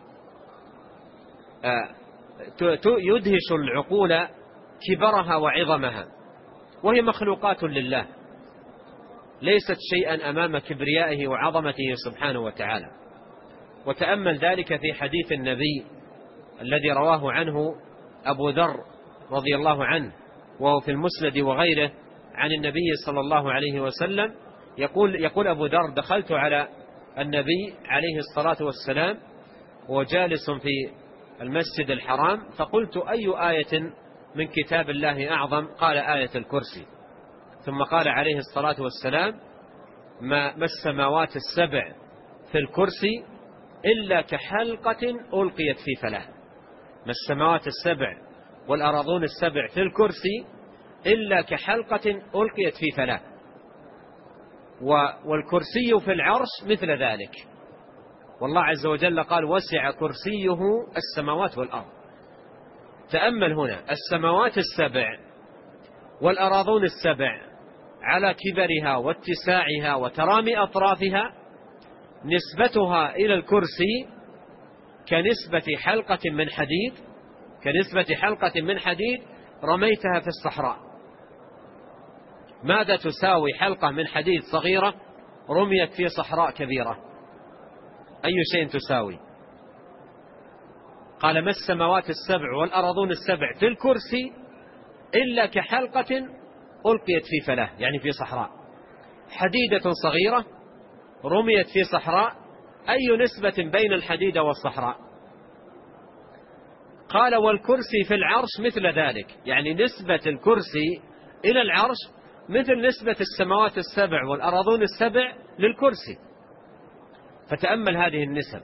يدهش العقول كبرها وعظمها، وهي مخلوقات لله ليست شيئا أمام كبريائه وعظمته سبحانه وتعالى. وتأمل ذلك في حديث النبي الذي رواه عنه أبو ذر رضي الله عنه وهو في المسند وغيره عن النبي صلى الله عليه وسلم، يقول أبو ذر دخلت على النبي عليه الصلاة والسلام وجالس في المسجد الحرام فقلت أي آية من كتاب الله أعظم؟ قال آية الكرسي. ثم قال عليه الصلاة والسلام ما السماوات السبع في الكرسي إلا كحلقة ألقيت في فلاة. ما السماوات السبع والأراضون السبع في الكرسي إلا كحلقة ألقيت في فلاة. والكرسي في العرش مثل ذلك، والله عز وجل قال وسع كرسيه السماوات والأرض. تأمل هنا السماوات السبع والأراضون السبع على كبرها واتساعها وترامي أطرافها نسبتها إلى الكرسي كنسبة حلقة من حديد، كنسبة حلقة من حديد رميتها في الصحراء. ماذا تساوي حلقة من حديد صغيرة رميت في صحراء كبيرة؟ أي شيء تساوي؟ قال ما السماوات السبع والأراضون السبع في الكرسي إلا كحلقة ألقيت في فلاة، يعني في صحراء. حديدة صغيرة رميت في صحراء، أي نسبة بين الحديدة والصحراء؟ قال والكرسي في العرش مثل ذلك، يعني نسبة الكرسي إلى العرش مثل نسبة السماوات السبع والأراضون السبع للكرسي. فتأمل هذه النسب.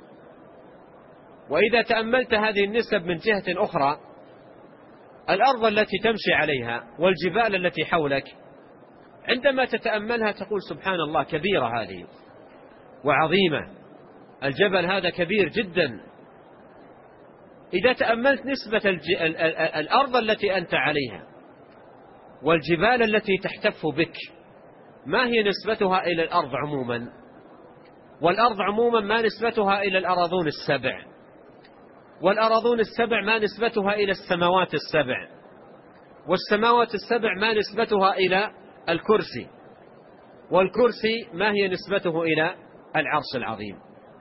وإذا تأملت هذه النسب من جهة أخرى، الأرض التي تمشي عليها والجبال التي حولك عندما تتأملها تقول سبحان الله كبيرة هذه وعظيمة، الجبل هذا كبير جدا. إذا تأملت نسبة الأرض التي أنت عليها والجبال التي تحتف بك، ما هي نسبتها إلى الأرض عموما؟ والأرض عموما ما نسبتها إلى الأراضون السبع، والأراضون السبع ما نسبتها إلى السماوات السبع، والسماوات السبع ما نسبتها إلى الكرسي، والكرسي ما هي نسبته إلى العرش العظيم.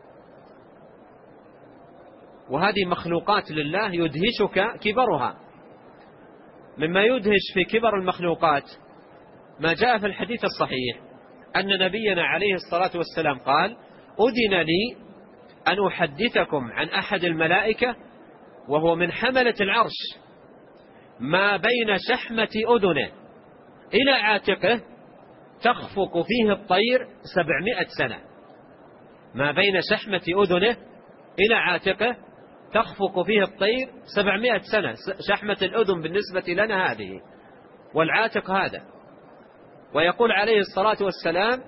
وهذه مخلوقات لله يدهشك كبرها. مما يدهش في كبر المخلوقات ما جاء في الحديث الصحيح أن نبينا عليه الصلاة والسلام قال أذن لي أن أحدثكم عن أحد الملائكة وهو من حملة العرش ما بين شحمة أذنه إلى عاتقه تخفق فيه الطير 700 سنة. ما بين شحمة أذنه إلى عاتقه تخفق فيه الطير 700 سنة. شحمة الأذن بالنسبة لنا هذه، والعاتق هذا. ويقول عليه الصلاة والسلام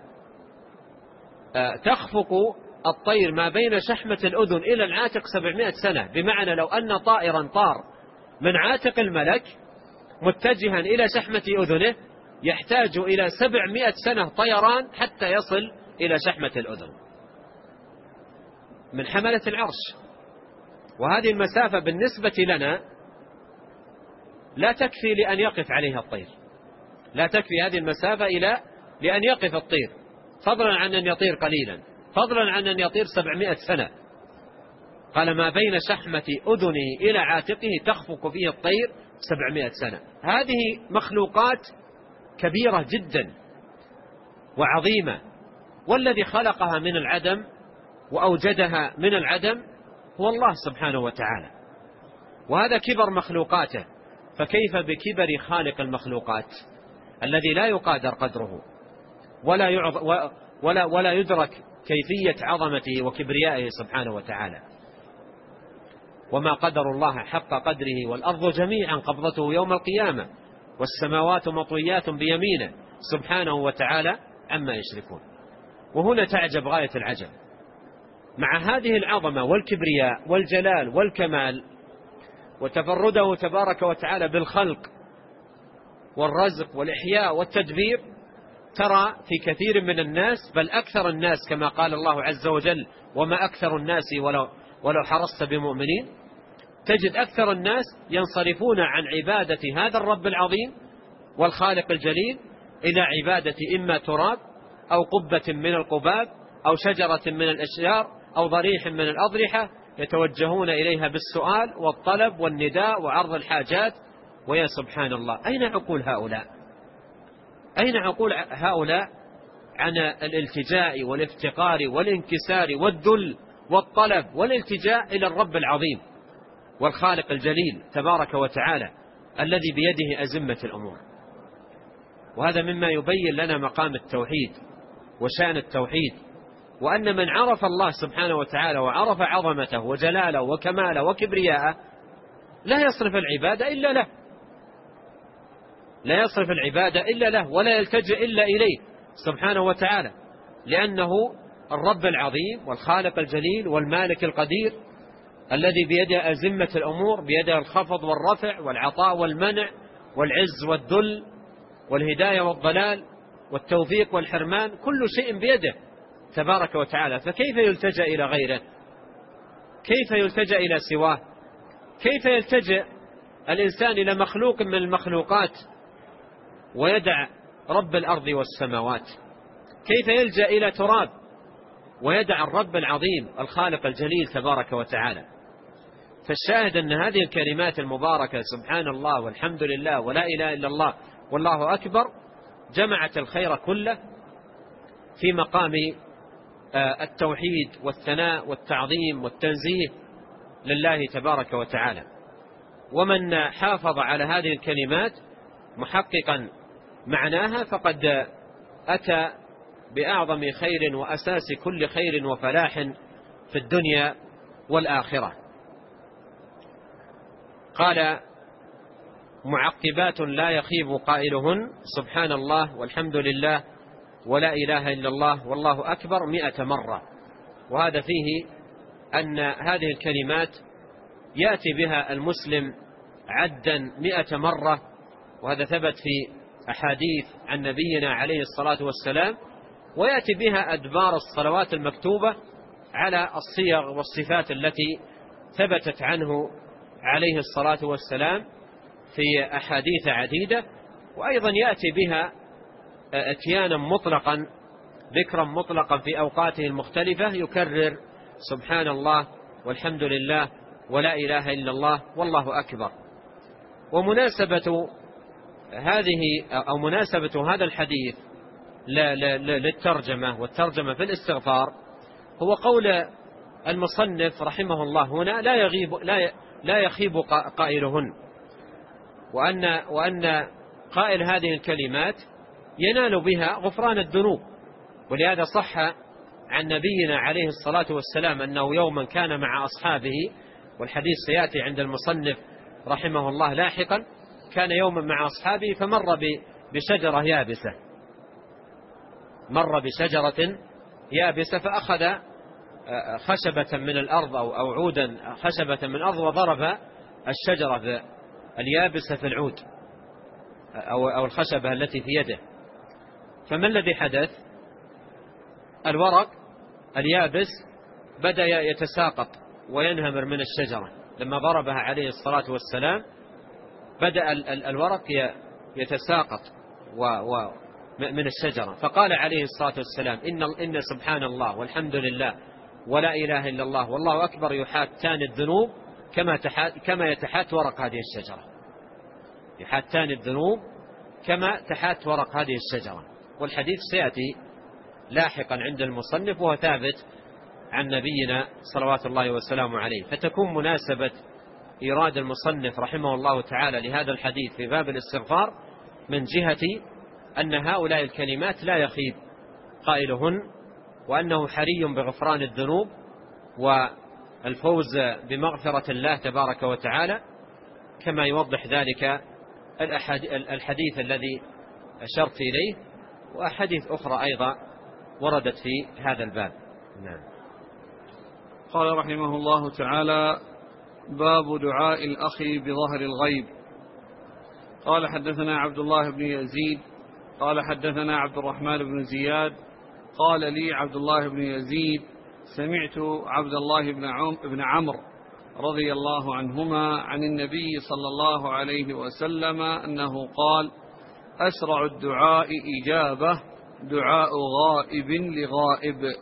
تخفق الطير ما بين شحمة الأذن إلى العاتق 700 سنة، بمعنى لو أن طائرا طار من عاتق الملك متجها إلى شحمة أذنه يحتاج إلى 700 سنة طيران حتى يصل إلى شحمة الأذن من حملة العرش. وهذه المسافة بالنسبة لنا لا تكفي لأن يقف عليها الطير، لا تكفي هذه المسافة لأن يقف الطير، فضلا عن أن يطير قليلا، فضلا عن أن يطير 700 سنة. قال ما بين شحمة أذنه إلى عاتقه تخفق فيه الطير 700 سنة. هذه مخلوقات كبيرة جدا وعظيمة، والذي خلقها من العدم وأوجدها من العدم هو الله سبحانه وتعالى، وهذا كبر مخلوقاته، فكيف بكبر خالق المخلوقات الذي لا يقادر قدره ولا يدرك كيفية عظمته وكبريائه سبحانه وتعالى. وما قدر الله حق قدره والأرض جميعا قبضته يوم القيامة والسماوات مطويات بيمينه سبحانه وتعالى عما يشركون. وهنا تعجب غاية العجب مع هذه العظمة والكبرياء والجلال والكمال وتفرده تبارك وتعالى بالخلق والرزق والإحياء والتدبير، ترى في كثير من الناس بل أكثر الناس كما قال الله عز وجل وما أكثر الناس ولو حرصت بمؤمنين، تجد أكثر الناس ينصرفون عن عبادة هذا الرب العظيم والخالق الجليل إلى عبادة إما تراب أو قبة من القباب أو شجرة من الأشجار أو ضريح من الأضرحة يتوجهون إليها بالسؤال والطلب والنداء وعرض الحاجات. ويا سبحان الله، أين عقول هؤلاء؟ أين عقول هؤلاء عن الالتجاء والافتقار والانكسار والذل والطلب والالتجاء إلى الرب العظيم والخالق الجليل تبارك وتعالى الذي بيده أزمة الأمور؟ وهذا مما يبين لنا مقام التوحيد وشأن التوحيد، وأن من عرف الله سبحانه وتعالى وعرف عظمته وجلاله وكماله وكبرياءه لا يصرف العبادة إلا له، لا يصرف العبادة إلا له ولا يلتجئ إلا إليه سبحانه وتعالى، لأنه الرب العظيم والخالق الجليل والمالك القدير الذي بيده أزمة الأمور، بيده الخفض والرفع والعطاء والمنع والعز والذل والهداية والضلال والتوفيق والحرمان، كل شيء بيده تبارك وتعالى. فكيف يلتجأ إلى غيره؟ كيف يلتجأ إلى سواه؟ كيف يلتجئ الإنسان إلى مخلوق من المخلوقات ويدع رب الأرض والسماوات؟ كيف يلجأ إلى تراب ويدع الرب العظيم الخالق الجليل تبارك وتعالى؟ فالشاهد أن هذه الكلمات المباركة سبحان الله والحمد لله ولا إله إلا الله والله أكبر جمعت الخير كله في مقام التوحيد والثناء والتعظيم والتنزيه لله تبارك وتعالى. ومن حافظ على هذه الكلمات محققا معناها فقد أتى بأعظم خير وأساس كل خير وفلاح في الدنيا والآخرة. قال معقبات لا يخيب قائلهن سبحان الله والحمد لله ولا إله إلا الله والله أكبر 100 مرة. وهذا فيه أن هذه الكلمات يأتي بها المسلم عدا 100 مرة، وهذا ثبت في أحاديث عن نبينا عليه الصلاة والسلام، ويأتي بها أدبار الصلوات المكتوبة على الصيغ والصفات التي ثبتت عنه عليه الصلاة والسلام في أحاديث عديدة. وأيضا يأتي بها اتيانا مطلقا ذكرا مطلقا في أوقاته المختلفة، يكرر سبحان الله والحمد لله ولا إله إلا الله والله أكبر. ومناسبة مناسبة هذا الحديث للترجمة والترجمة في الاستغفار هو قول المصنف رحمه الله هنا لا يخيب قائلهن، وأن قائل هذه الكلمات ينال بها غفران الذنوب. ولهذا صح عن نبينا عليه الصلاة والسلام أنه يوما كان مع أصحابه، والحديث سيأتي عند المصنف رحمه الله لاحقا، كان يوما مع أصحابه فمر بشجرة يابسة، مر بشجرة يابسة فأخذ خشبة من الأرض أو عودا خشبة من الأرض وضرب الشجرة اليابسة في العود أو الخشبة التي في يده. فما الذي حدث؟ الورق اليابس بدأ يتساقط وينهمر من الشجرة. لما ضربها عليه الصلاة والسلام بدأ الورق يتساقط من الشجرة. فقال عليه الصلاة والسلام إن سبحان الله والحمد لله ولا إله إلا الله والله أكبر يحاتان الذنوب كما يتحات ورق هذه الشجرة. يحاتان الذنوب كما تحات ورق هذه الشجرة. والحديث سيأتي لاحقا عند المصنف وهو ثابت عن نبينا صلوات الله وسلامه عليه. فتكون مناسبة إيراد المصنف رحمه الله تعالى لهذا الحديث في باب الاستغفار من جهة أن هؤلاء الكلمات لا يخيب قائلهن، وأنه حري بغفران الذنوب والفوز بمغفرة الله تبارك وتعالى، كما يوضح ذلك الحديث الذي أشرت إليه وأحاديث أخرى أيضا وردت في هذا الباب. نعم. قال رحمه الله تعالى: باب دعاء الأخ بظهر الغيب. قال حدثنا عبد الله بن يزيد قال حدثنا عبد الرحمن بن زياد قال لي عبد الله بن يزيد: سمعت عبد الله بن عمرو رضي الله عنهما عن النبي صلى الله عليه وسلم أنه قال: أسرع الدعاء إجابة دعاء غائب لغائب.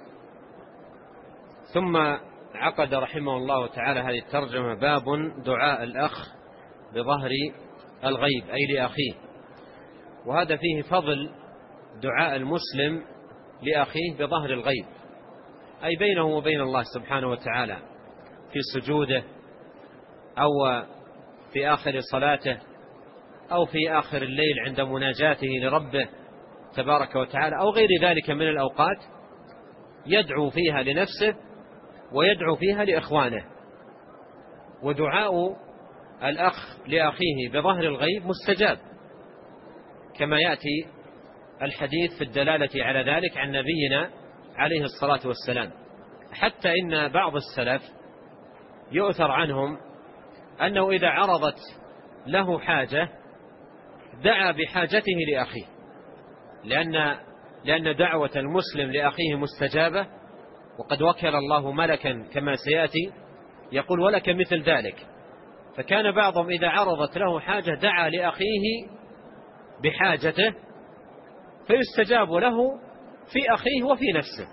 ثم عقد رحمه الله تعالى هذه الترجمة: باب دعاء الأخ بظهر الغيب، أي لأخيه. وهذا فيه فضل دعاء المسلم لأخيه بظهر الغيب، أي بينه وبين الله سبحانه وتعالى في سجوده أو في آخر صلاته أو في آخر الليل عند مناجاته لربه تبارك وتعالى أو غير ذلك من الأوقات، يدعو فيها لنفسه ويدعو فيها لإخوانه. ودعاء الأخ لأخيه بظهر الغيب مستجاب، كما يأتي الحديث في الدلالة على ذلك عن نبينا عليه الصلاة والسلام. حتى إن بعض السلف يؤثر عنهم أنه إذا عرضت له حاجة دعا بحاجته لأخيه، لأن دعوة المسلم لأخيه مستجابة، وقد وكل الله ملكا كما سيأتي يقول: ولك مثل ذلك. فكان بعضهم إذا عرضت له حاجة دعا لأخيه بحاجته فيستجاب له في أخيه وفي نفسه،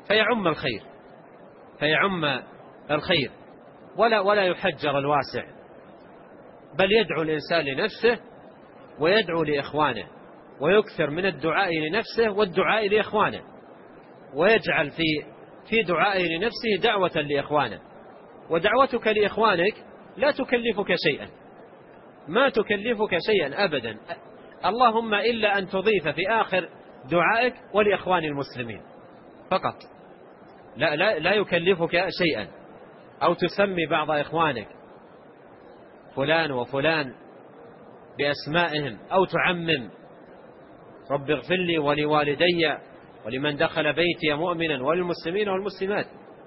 فيعم الخير ولا يحجر الواسع، بل يدعو الإنسان لنفسه ويدعو لإخوانه، ويكثر من الدعاء لنفسه والدعاء لإخوانه، ويجعل في دعائه لنفسه دعوة لإخوانه. ودعوتك لإخوانك لا تكلفك شيئا، ما تكلفك شيئا أبدا، اللهم إلا أن تضيف في آخر دعائك ولإخوان المسلمين فقط، لا يكلفك شيئا. أو تسمي بعض إخوانك فلان وفلان بأسمائهم، أو تعمم: رب اغفر لي ولوالدي ولمن دخل بيتي مؤمنا وللمسلمين والمسلمات.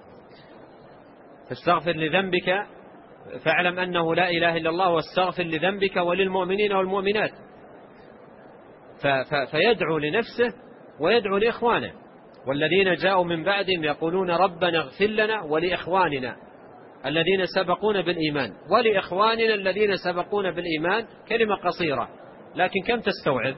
فاستغفر لذنبك فاعلم أنه لا إله إلا الله، واستغفر لذنبك وللمؤمنين والمؤمنات. فيدعو لنفسه ويدعو لإخوانه. والذين جاءوا من بعدهم يقولون ربنا اغفر لنا ولإخواننا الذين سبقونا بالإيمان. ولإخواننا الذين سبقونا بالإيمان كلمة قصيرة لكن كم تستوعب؟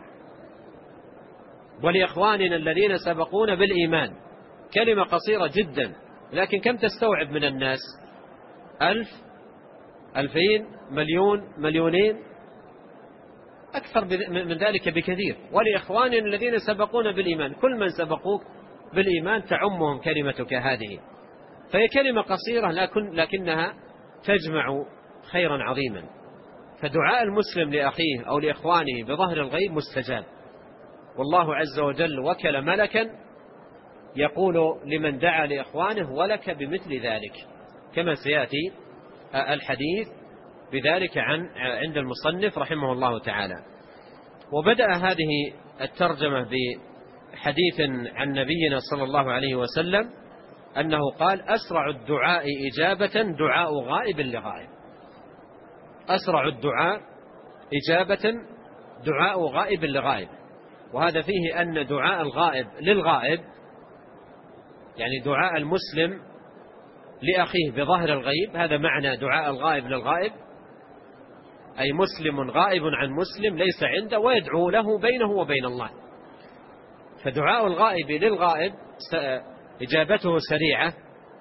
ولإخواننا الذين سبقونا بالإيمان كلمة قصيرة جدا لكن كم تستوعب من الناس؟ 1000 2000 مليون مليونين، أكثر من ذلك بكثير. ولإخواننا الذين سبقونا بالإيمان، كل من سبقوك بالإيمان تعمهم كلمتك هذه. فهي كلمة قصيرة لكنها تجمع خيرا عظيما. فدعاء المسلم لأخيه أو لإخوانه بظهر الغيب مستجاب. والله عز وجل وكل ملكا يقول لمن دعا لإخوانه: ولك بمثل ذلك، كما سيأتي الحديث بذلك عند المصنف رحمه الله تعالى. وبدأ هذه الترجمة بحديث عن نبينا صلى الله عليه وسلم أنه قال: أسرع الدعاء إجابة دعاء غائب لغائب. أسرع الدعاء إجابة دعاء غائب لغائب، وهذا فيه أن دعاء الغائب للغائب، يعني دعاء المسلم لأخيه بظهر الغيب، هذا معنى دعاء الغائب للغائب، أي مسلم غائب عن مسلم ليس عنده ويدعو له بينه وبين الله. فدعاء الغائب للغائب إجابته سريعة،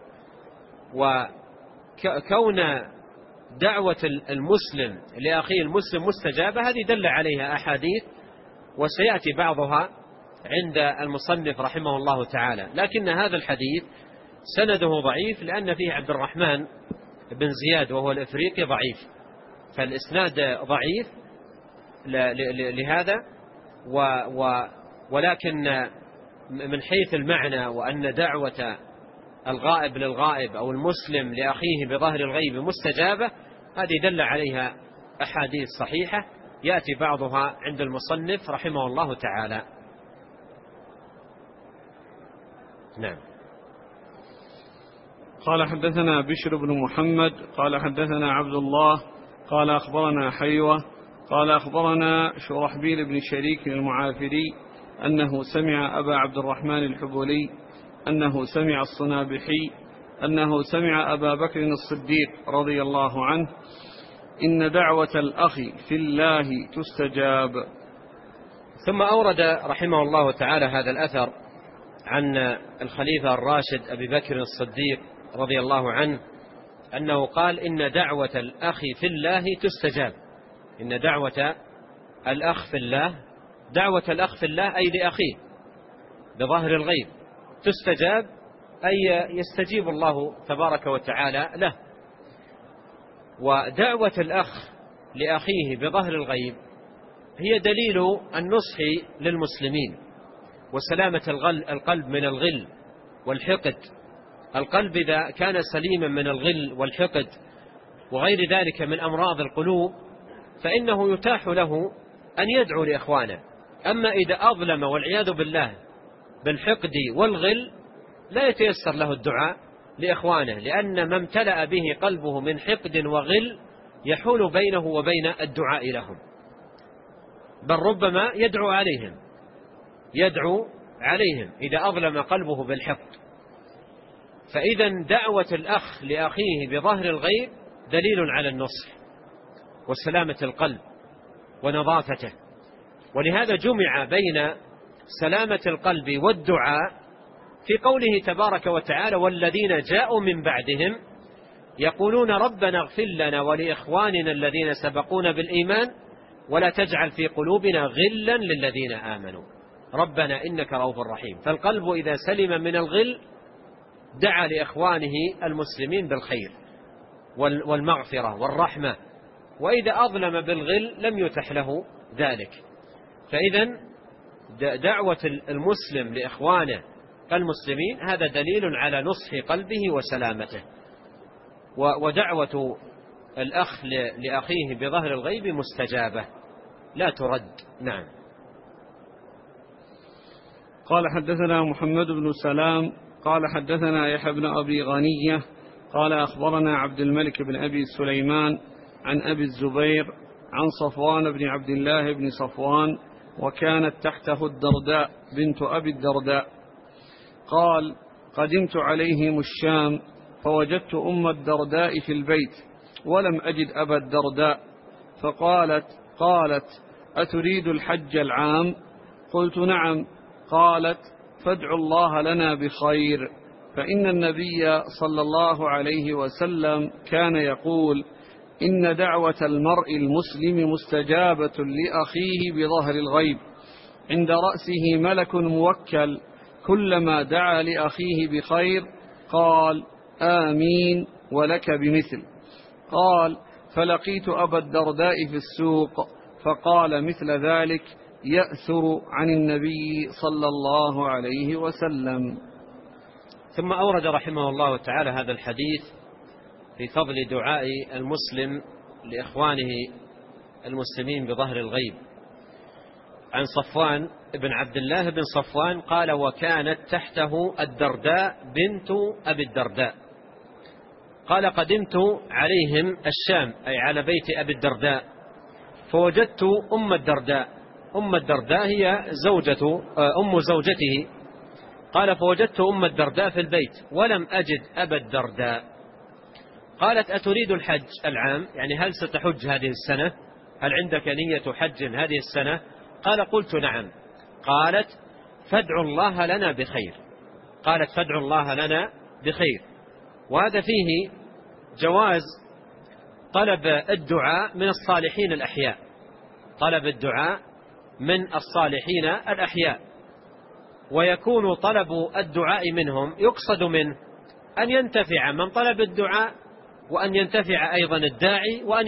وكون دعوة المسلم لأخيه المسلم مستجابة هذه دل عليها أحاديث، وسيأتي بعضها عند المصنف رحمه الله تعالى. لكن هذا الحديث سنده ضعيف لأن فيه عبد الرحمن بن زياد وهو الإفريقي ضعيف، فالإسناد ضعيف لهذا. ولكن من حيث المعنى وأن دعوة الغائب للغائب أو المسلم لأخيه بظهر الغيب مستجابة، هذه دل عليها أحاديث صحيحة يأتي بعضها عند المصنف رحمه الله تعالى. نعم. قال حدثنا بشر بن محمد قال حدثنا عبد الله قال أخبرنا حيوة قال أخبرنا شرحبيل بن شريك المعافري أنه سمع أبا عبد الرحمن الحبولي أنه سمع الصنابحي أنه سمع أبا بكر الصديق رضي الله عنه إن دعوة الأخ في الله تستجاب. ثم أورد رحمه الله تعالى هذا الأثر عن الخليفة الراشد أبي بكر الصديق رضي الله عنه أنه قال إن دعوة الأخ في الله تستجاب. إن دعوة الأخ في الله، دعوة الأخ في الله أي لأخيه بظهر الغيب تستجاب، أي يستجيب الله تبارك وتعالى له. ودعوة الأخ لأخيه بظهر الغيب هي دليل النصح للمسلمين وسلامة القلب من الغل والحقد. القلب إذا كان سليما من الغل والحقد وغير ذلك من أمراض القلوب فإنه يتاح له أن يدعو لإخوانه. أما إذا أظلم والعياذ بالله بالحقد والغل لا يتيسر له الدعاء لإخوانه، لأن ما امتلأ به قلبه من حقد وغل يحول بينه وبين الدعاء لهم، بل ربما يدعو عليهم إذا أظلم قلبه بالحقد. فإذا دعوة الأخ لأخيه بظهر الغيب دليل على النصح وسلامة القلب ونظافته. ولهذا جمع بين سلامة القلب والدعاء في قوله تبارك وتعالى والذين جاءوا من بعدهم يقولون ربنا اغفر لنا ولإخواننا الذين سبقونا بالإيمان ولا تجعل في قلوبنا غلا للذين آمنوا ربنا إنك رؤوف رحيم. فالقلب إذا سلم من الغل دعا لإخوانه المسلمين بالخير والمغفرة والرحمة، وإذا أظلم بالغل لم يتح له ذلك. فإذا دعوة المسلم لإخوانه المسلمين هذا دليل على نصح قلبه وسلامته. ودعوة الأخ لأخيه بظهر الغيب مستجابة لا ترد. نعم. قال حدثنا محمد بن سلام قال حدثنا يحيى بن أبي غنية قال أخبرنا عبد الملك بن أبي سليمان عن أبي الزبير عن صفوان بن عبد الله بن صفوان وكانت تحته الدرداء بنت أبي الدرداء قال قدمت عليهم الشام فوجدت أم الدرداء في البيت ولم أجد أبا الدرداء قالت أتريد الحج العام؟ قلت نعم. قالت فادعوا الله لنا بخير، فإن النبي صلى الله عليه وسلم كان يقول إن دعوة المرء المسلم مستجابة لأخيه بظهر الغيب، عند رأسه ملك موكل كلما دعا لأخيه بخير قال آمين ولك بمثل. قال فلقيت أبا الدرداء في السوق فقال مثل ذلك يأثر عن النبي صلى الله عليه وسلم. ثم أورد رحمه الله تعالى هذا الحديث في فضل دعاء المسلم لإخوانه المسلمين بظهر الغيب عن صفوان بن عبد الله بن صفوان قال وكانت تحته الدرداء بنت أبي الدرداء قال قدمت عليهم الشام أي على بيت أبي الدرداء فوجدت أم الدرداء هي أم زوجته. قال فوجدت أم الدرداء في البيت ولم أجد أبا الدرداء. قالت أتريد الحج العام؟ يعني هل ستحج هذه السنة؟ هل عندك نية حج هذه السنة؟ قال قلت نعم. قالت فادعوا الله لنا بخير. قالت فادعوا الله لنا بخير. وهذا فيه جواز طلب الدعاء من الصالحين الأحياء، طلب الدعاء من الصالحين الأحياء، ويكون طلب الدعاء منهم يقصد منه أن ينتفع من طلب الدعاء، وأن ينتفع أيضا الداعي، وأن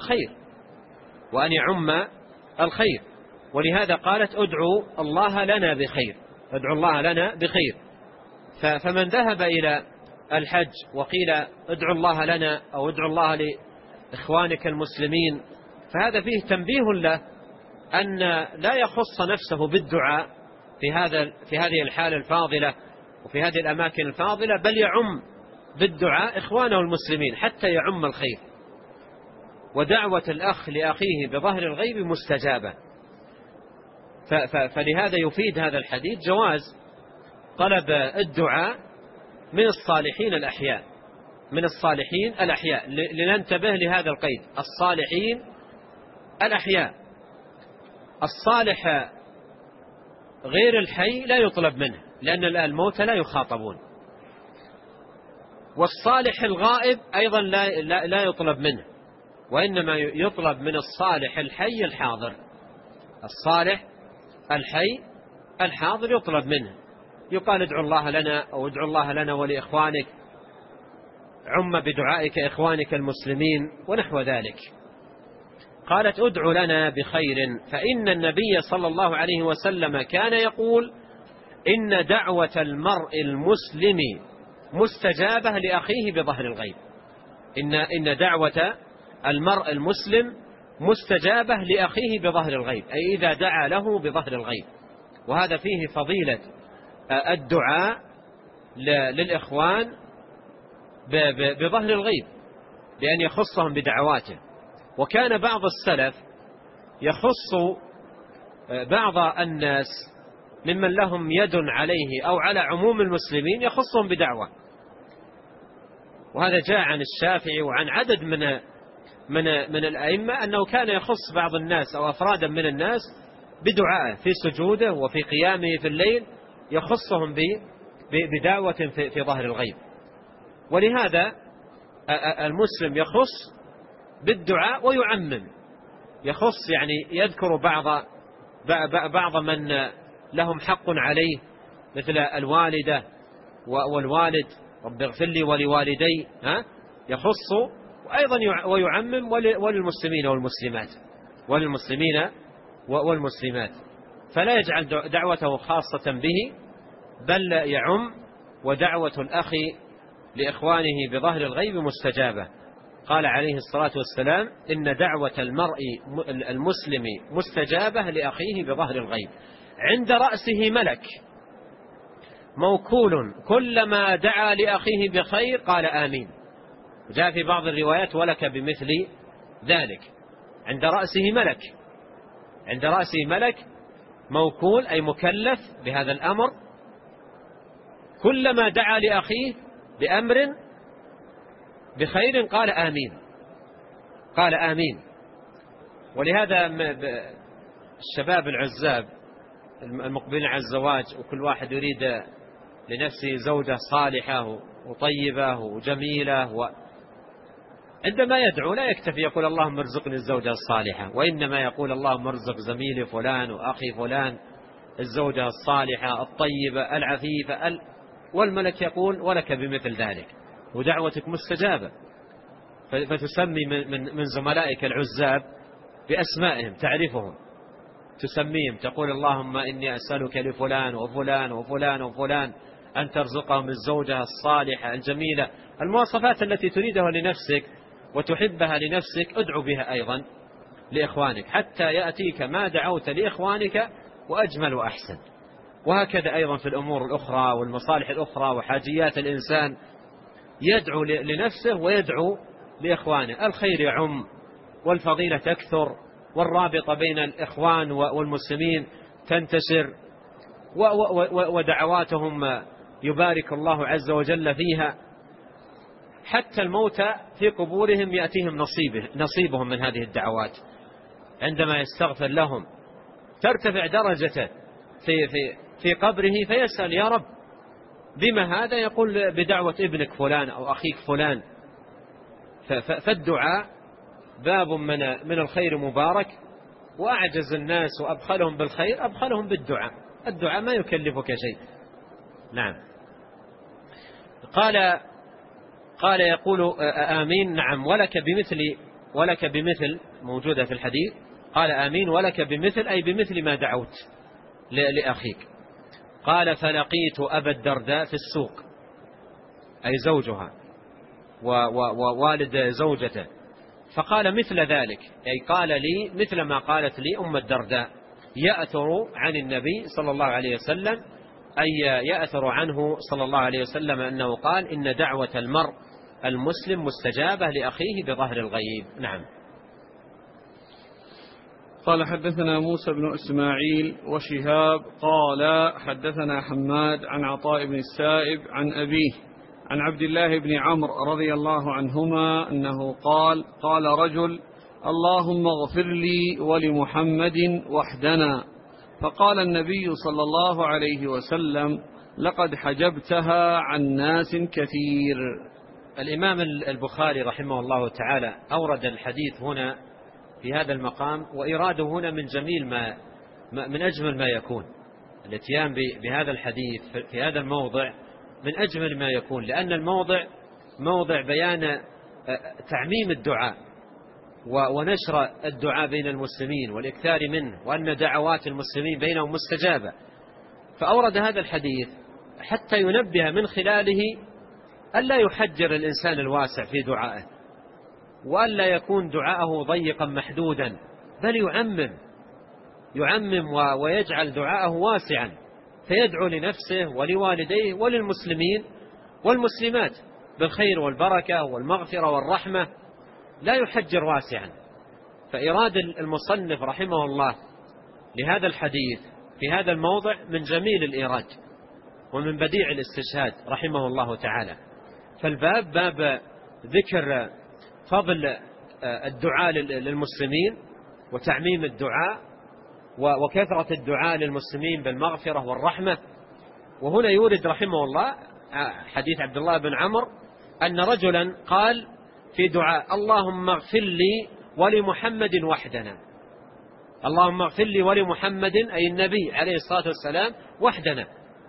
يعم الخير. ولهذا قالت ادعوا الله لنا بخير، ادعوا الله لنا بخير. فمن ذهب إلى الحج وقيل ادعوا الله لنا أو ادعوا الله لإخوانك المسلمين، فهذا فيه تنبيه له أن لا يخص نفسه بالدعاء في هذه الحالة الفاضلة وفي هذه الأماكن الفاضلة، بل يعم بالدعاء إخوانه المسلمين حتى يعم الخير. ودعوة الأخ لأخيه بظهر الغيب مستجابة. فلهذا يفيد هذا الحديث جواز طلب الدعاء من الصالحين الأحياء، من الصالحين الأحياء. لننتبه لهذا القيد، الصالحين الأحياء. الصالح غير الحي لا يطلب منه، لأن الموتى لا يخاطبون. والصالح الغائب أيضا لا يطلب منه، وإنما يطلب من الصالح الحي الحاضر. الصالح الحي الحاضر يطلب منه، يقال ادعوا الله لنا أو ادعوا الله لنا ولإخوانك، عم بدعائك إخوانك المسلمين ونحو ذلك. قالت ادعوا لنا بخير، فإن النبي صلى الله عليه وسلم كان يقول إن دعوة المرء المسلم مستجابة لأخيه بظهر الغيب. إن دعوة المرء المسلم مستجابة لأخيه بظهر الغيب، أي إذا دعا له بظهر الغيب. وهذا فيه فضيلة الدعاء للإخوان بظهر الغيب، بأن يخصهم بدعواته. وكان بعض السلف يخص بعض الناس ممن لهم يد عليه أو على عموم المسلمين، يخصهم بدعوة. وهذا جاء عن الشافعي وعن عدد من الأئمة أنه كان يخص بعض الناس أو أفرادا من الناس بدعائه في سجوده وفي قيامه في الليل، يخصهم بدعوة في ظهر الغيب. ولهذا المسلم يخص بالدعاء ويعمم، يخص يعني يذكر بعض من لهم حق عليه، مثل الوالدة والوالد، رب اغفر لي ولوالدي، يخص وأيضا ويعمم وللمسلمين والمسلمات. فلا يجعل دعوته خاصة به، بل يعم، ودعوة الأخ لإخوانه بظهر الغيب مستجابة. قال عليه الصلاة والسلام إن دعوة المرء المسلم مستجابة لأخيه بظهر الغيب، عند رأسه ملك موكول كلما دعا لأخيه بخير قال آمين. جاء في بعض الروايات ولك بمثل ذلك. عند رأسه ملك موكول، أي مكلف بهذا الأمر، كلما دعا لأخيه بأمر بخير قال آمين. ولهذا الشباب العزاب المقبلين على الزواج، وكل واحد يريد لنفسه زوجة صالحة وطيبة وجميلة، عندما يدعو لا يكتفي يقول اللهم ارزقني الزوجة الصالحة، وإنما يقول اللهم ارزق زميلي فلان وأخي فلان الزوجة الصالحة الطيبة العفيفة، والملك يقول ولك بمثل ذلك، ودعوتك مستجابة. فتسمي من زملائك العزاب بأسمائهم، تعرفهم، تسميهم، تقول اللهم إني أسألك لفلان وفلان وفلان وفلان أن ترزقهم الزوجة الصالحة الجميلة، المواصفات التي تريدها لنفسك وتحبها لنفسك ادعو بها أيضا لإخوانك، حتى يأتيك ما دعوت لإخوانك وأجمل وأحسن. وهكذا أيضا في الأمور الأخرى والمصالح الأخرى وحاجيات الإنسان، يدعو لنفسه ويدعو لإخوانه، الخير يعم والفضيلة تكثر والرابطة بين الإخوان والمسلمين تنتشر، ودعواتهم يبارك الله عز وجل فيها، حتى الموتى في قبورهم يأتيهم نصيبهم من هذه الدعوات. عندما يستغفر لهم ترتفع درجته في قبره فيسأل: يا رب بما هذا؟ يقول: بدعوة ابنك فلان أو أخيك فلان. فالدعاء باب من الخير مبارك، وأعجز الناس وأبخلهم بالخير أبخلهم بالدعاء. الدعاء ما يكلفك شيء. نعم. قال يقول: آمين. نعم. ولك بمثل موجودة في الحديث. قال: آمين ولك بمثل، أي بمثل ما دعوت لأخيك. قال: فلقيت أبا الدرداء في السوق، أي زوجها ووالد زوجته، فقال مثل ذلك، أي قال لي مثل ما قالت لي أم الدرداء، يأثر عن النبي صلى الله عليه وسلم، أي يأثر عنه صلى الله عليه وسلم أنه قال: إن دعوة المرء المسلم مستجابة لأخيه بظهر الغيب. نعم. قال: حدثنا موسى بن إسماعيل وشهاب قال: حدثنا حماد عن عطاء بن السائب عن أبيه عن عبد الله بن عمرو رضي الله عنهما أنه قال: قال رجل: اللهم اغفر لي ولمحمد وحدنا. فقال النبي صلى الله عليه وسلم: لقد حجبتها عن ناس كثير. الإمام البخاري رحمه الله تعالى أورد الحديث هنا في هذا المقام، وإراده هنا من أجمل ما يكون. الاتيان بهذا الحديث في هذا الموضع من أجمل ما يكون، لأن الموضع موضع بيان تعميم الدعاء ونشر الدعاء بين المسلمين والإكثار منه، وأن دعوات المسلمين بينهم مستجابة. فأورد هذا الحديث حتى ينبه من خلاله ألا يحجر الإنسان الواسع في دعائه، وألا يكون دعاءه ضيقا محدودا، بل يعمم ويجعل دعاءه واسعا، فيدعو لنفسه ولوالديه وللمسلمين والمسلمات بالخير والبركة والمغفرة والرحمة، لا يحجر واسعا. فإراد المصنف رحمه الله لهذا الحديث في هذا الموضع من جميل الإيراد ومن بديع الاستشهاد رحمه الله تعالى. فالباب باب ذكر فضل الدعاء للمسلمين وتعميم الدعاء وكثرة الدعاء للمسلمين بالمغفرة والرحمة. وهنا يورد رحمه الله حديث عبد الله بن عمرو أن رجلا قال في دعاء: اللهم اغفر لي ولمحمد وحدنا. اللهم اغفر لي ولمحمد، أي النبي عليه الصلاة والسلام، وحدنا.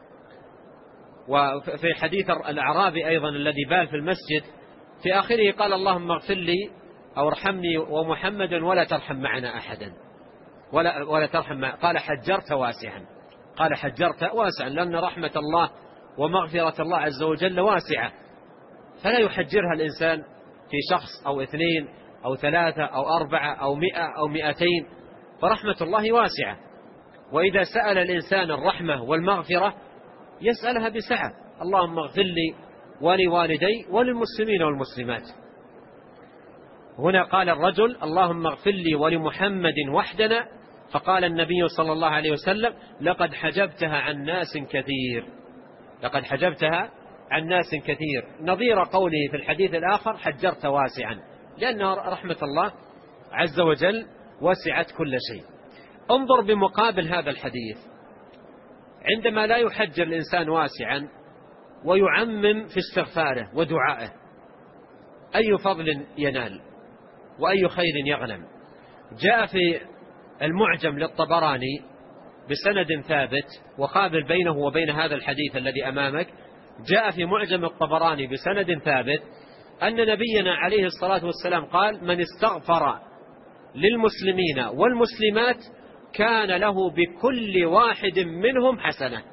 وفي حديث الأعرابي أيضا الذي بال في المسجد في آخره قال: اللهم اغفر لي أو ارحمني ومحمدا ولا ترحم معنا أحدا، ولا ترحم معنا. قال: حجرت واسعا. قال: حجرت واسعا، لأن رحمة الله ومغفرة الله عز وجل واسعة، فلا يحجرها الإنسان في شخص أو اثنين أو ثلاثة أو أربعة أو 100 أو 200، فرحمة الله واسعة. وإذا سأل الإنسان الرحمة والمغفرة يسألها بسعة: اللهم اغفر لي ولوالدي وللمسلمين والمسلمات. هنا قال الرجل: اللهم اغفر لي ولمحمد وحدنا. فقال النبي صلى الله عليه وسلم: لقد حجبتها عن ناس كثير. لقد حجبتها عن ناس كثير، نظير قوله في الحديث الآخر: حجرت واسعا، لأن رحمة الله عز وجل وسعت كل شيء. انظر بمقابل هذا الحديث، عندما لا يحجر الإنسان واسعا ويعمم في استغفاره ودعائه، أي فضل ينال وأي خير يغنم. جاء في المعجم للطبراني بسند ثابت، وقابل بينه وبين هذا الحديث الذي أمامك، جاء في معجم الطبراني بسند ثابت أن نبينا عليه الصلاة والسلام قال: من استغفر للمسلمين والمسلمات كان له بكل واحد منهم حسنة.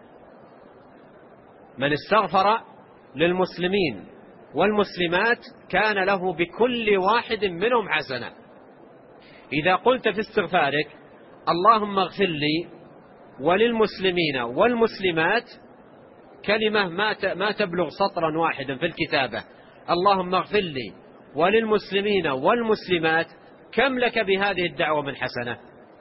من استغفر للمسلمين والمسلمات كان له بكل واحد منهم حسنة. إذا قلت في استغفارك: اللهم اغفر لي وللمسلمين والمسلمات، كلمة ما تبلغ سطرا واحدا في الكتابة، اللهم اغفر لي وللمسلمين والمسلمات، كم لك بهذه الدعوة من حسنة؟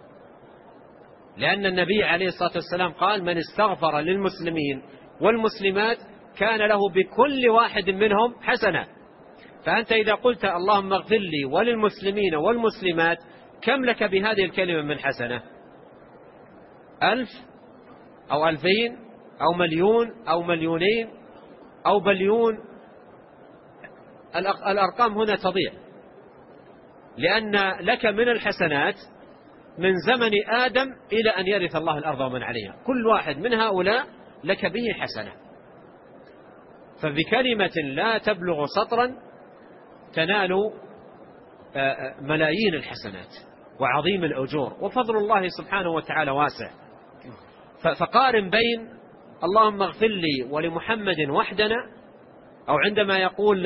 لأن النبي عليه الصلاة والسلام قال: من استغفر للمسلمين والمسلمات كان له بكل واحد منهم حسنة. فأنت إذا قلت اللهم اغفر لي وللمسلمين والمسلمات، كم لك بهذه الكلمة من حسنة؟ 1000 أو 2000 أو مليون أو مليونين أو بليون؟ الأرقام هنا تضيع، لأن لك من الحسنات من زمن آدم إلى أن يرث الله الأرض ومن عليها، كل واحد من هؤلاء لك به حسنة. فبكلمة لا تبلغ سطرا تنال ملايين الحسنات وعظيم الأجور، وفضل الله سبحانه وتعالى واسع. فقارن بين اللهم اغفر لي ولمحمد وحدنا، أو عندما يقول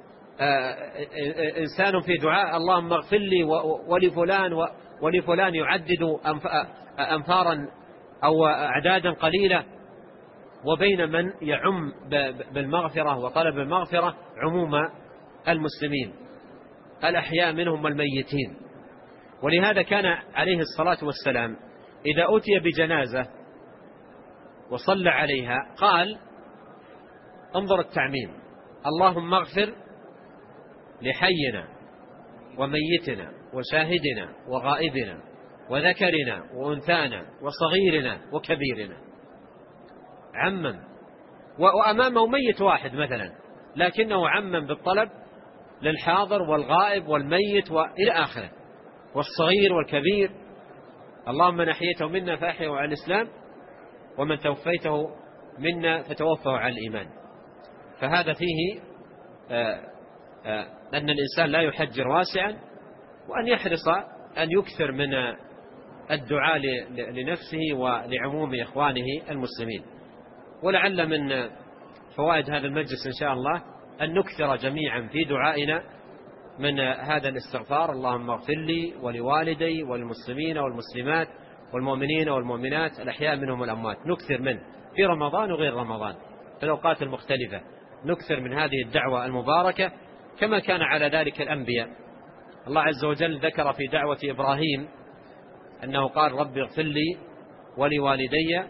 إنسان في دعاء اللهم اغفر لي ولفلان يعدد أنفارا أو أعدادا قليلة، وبين من يعم بالمغفرة وطلب المغفرة عموم المسلمين الأحياء منهم والميتين. ولهذا كان عليه الصلاة والسلام إذا أتي بجنازة وصلى عليها قال: انظر التعميم، اللهم اغفر لحينا وميتنا وشاهدنا وغائبنا وذكرنا وأنثانا وصغيرنا وكبيرنا. عمم، وأمامه ميت واحد مثلا، لكنه عمم بالطلب للحاضر والغائب والميت وإلى آخره، والصغير والكبير. اللهم من أحييته منا فأحيه على الإسلام، ومن توفيته منا فتوفه على الإيمان. فهذا فيه أن الإنسان لا يحجر واسعا، وأن يحرص أن يكثر من الدعاء لنفسه ولعموم إخوانه المسلمين. ولعل من فوائد هذا المجلس إن شاء الله أن نكثر جميعا في دعائنا من هذا الاستغفار: اللهم اغفر لي ولوالدي والمسلمين والمسلمات والمؤمنين والمؤمنات الأحياء منهم والأموات. نكثر منه في رمضان وغير رمضان في الأوقات المختلفة، نكثر من هذه الدعوة المباركة كما كان على ذلك الأنبياء. الله عز وجل ذكر في دعوة إبراهيم أنه قال: رب اغفر لي ولوالدي،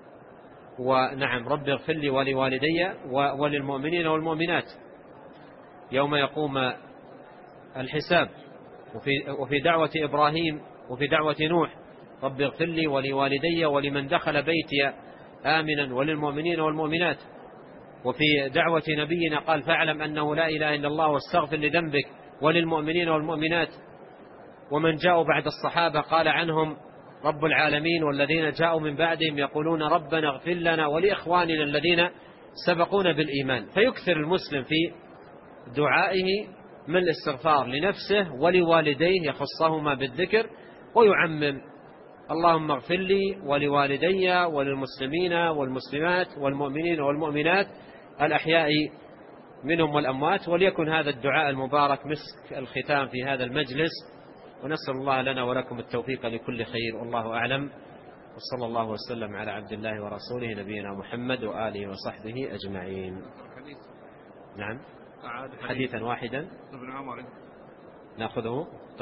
ونعم رب اغفر لي ولوالدي وللمؤمنين والمؤمنات يوم يقوم الحساب. وفي دعوة إبراهيم وفي دعوة نوح: رب اغفر لي ولوالدي ولمن دخل بيتي آمنا وللمؤمنين والمؤمنات. وفي دعوة نبينا قال: فاعلم أنه لا إله إلا الله واستغفر لذنبك وللمؤمنين والمؤمنات. ومن جاءوا بعد الصحابة قال عنهم رب العالمين: والذين جاءوا من بعدهم يقولون ربنا اغفر لنا ولإخواننا الذين سبقونا بالإيمان. فيكثر المسلم في دعائه من الاستغفار لنفسه ولوالديه، يخصهما بالذكر، ويعمم: اللهم اغفر لي ولوالدي وللمسلمين والمسلمات والمؤمنين والمؤمنات الأحياء منهم والأموات. وليكن هذا الدعاء المبارك مسك الختام في هذا المجلس، ونسأل الله لنا ولكم التوفيق لكل خير، والله أعلم، وصلى الله وسلم على عبد الله ورسوله نبينا محمد وآله وصحبه أجمعين. نعم، حديثا واحدا ابن عمر نأخذه. طيب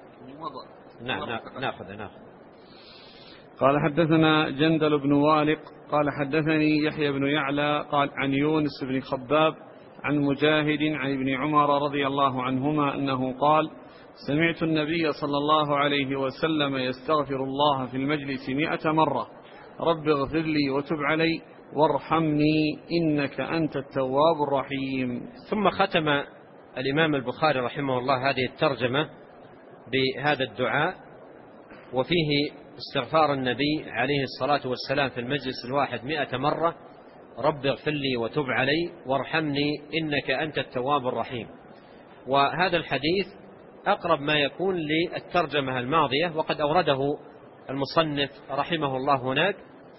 نعم نأخذ. قال: حدثنا جندل بن والق قال: حدثني يحيى بن يعلى قال عن يونس بن خباب عن مجاهد عن ابن عمر رضي الله عنهما أنه قال: سمعت النبي صلى الله عليه وسلم يستغفر الله في المجلس 100 مرة: رب اغفر لي وتب علي وارحمني إنك أنت التواب الرحيم. ثم ختم الإمام البخاري رحمه الله هذه الترجمة بهذا الدعاء، وفيه استغفار النبي عليه الصلاة والسلام في المجلس الواحد 100 مرة: رب اغفر لي وتب علي وارحمني إنك أنت التواب الرحيم. وهذا الحديث أقرب ما يكون للترجمة الماضية، وقد أورده المصنف رحمه الله هناك.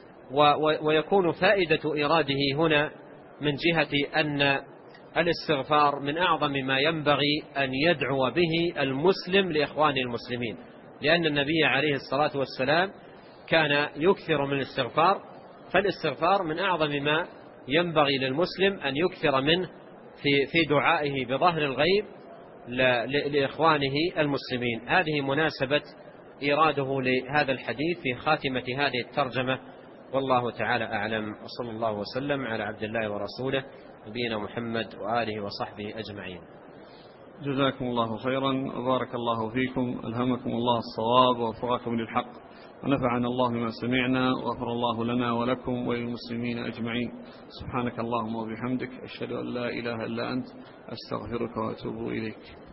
ويكون فائدة إراده هنا من جهة أن الاستغفار من أعظم ما ينبغي أن يدعو به المسلم لإخوان المسلمين، لأن النبي عليه الصلاة والسلام كان يكثر من الاستغفار، فالاستغفار من أعظم ما ينبغي للمسلم أن يكثر منه في دعائه بظهر الغيب لإخوانه المسلمين. هذه مناسبة إيراده لهذا الحديث في خاتمة هذه الترجمة، والله تعالى أعلم، وصلى الله وسلم على عبد الله ورسوله نبينا محمد وآله وصحبه أجمعين. جزاكم الله خيرا وبارك الله فيكم، ألهمكم الله الصواب ووفقكم للحق، ونفعنا الله بما سمعنا، وغفر الله لنا ولكم وللمسلمين أجمعين. سبحانك اللهم وبحمدك، أشهد أن لا إله إلا أنت، أستغفرك وأتوب إليك.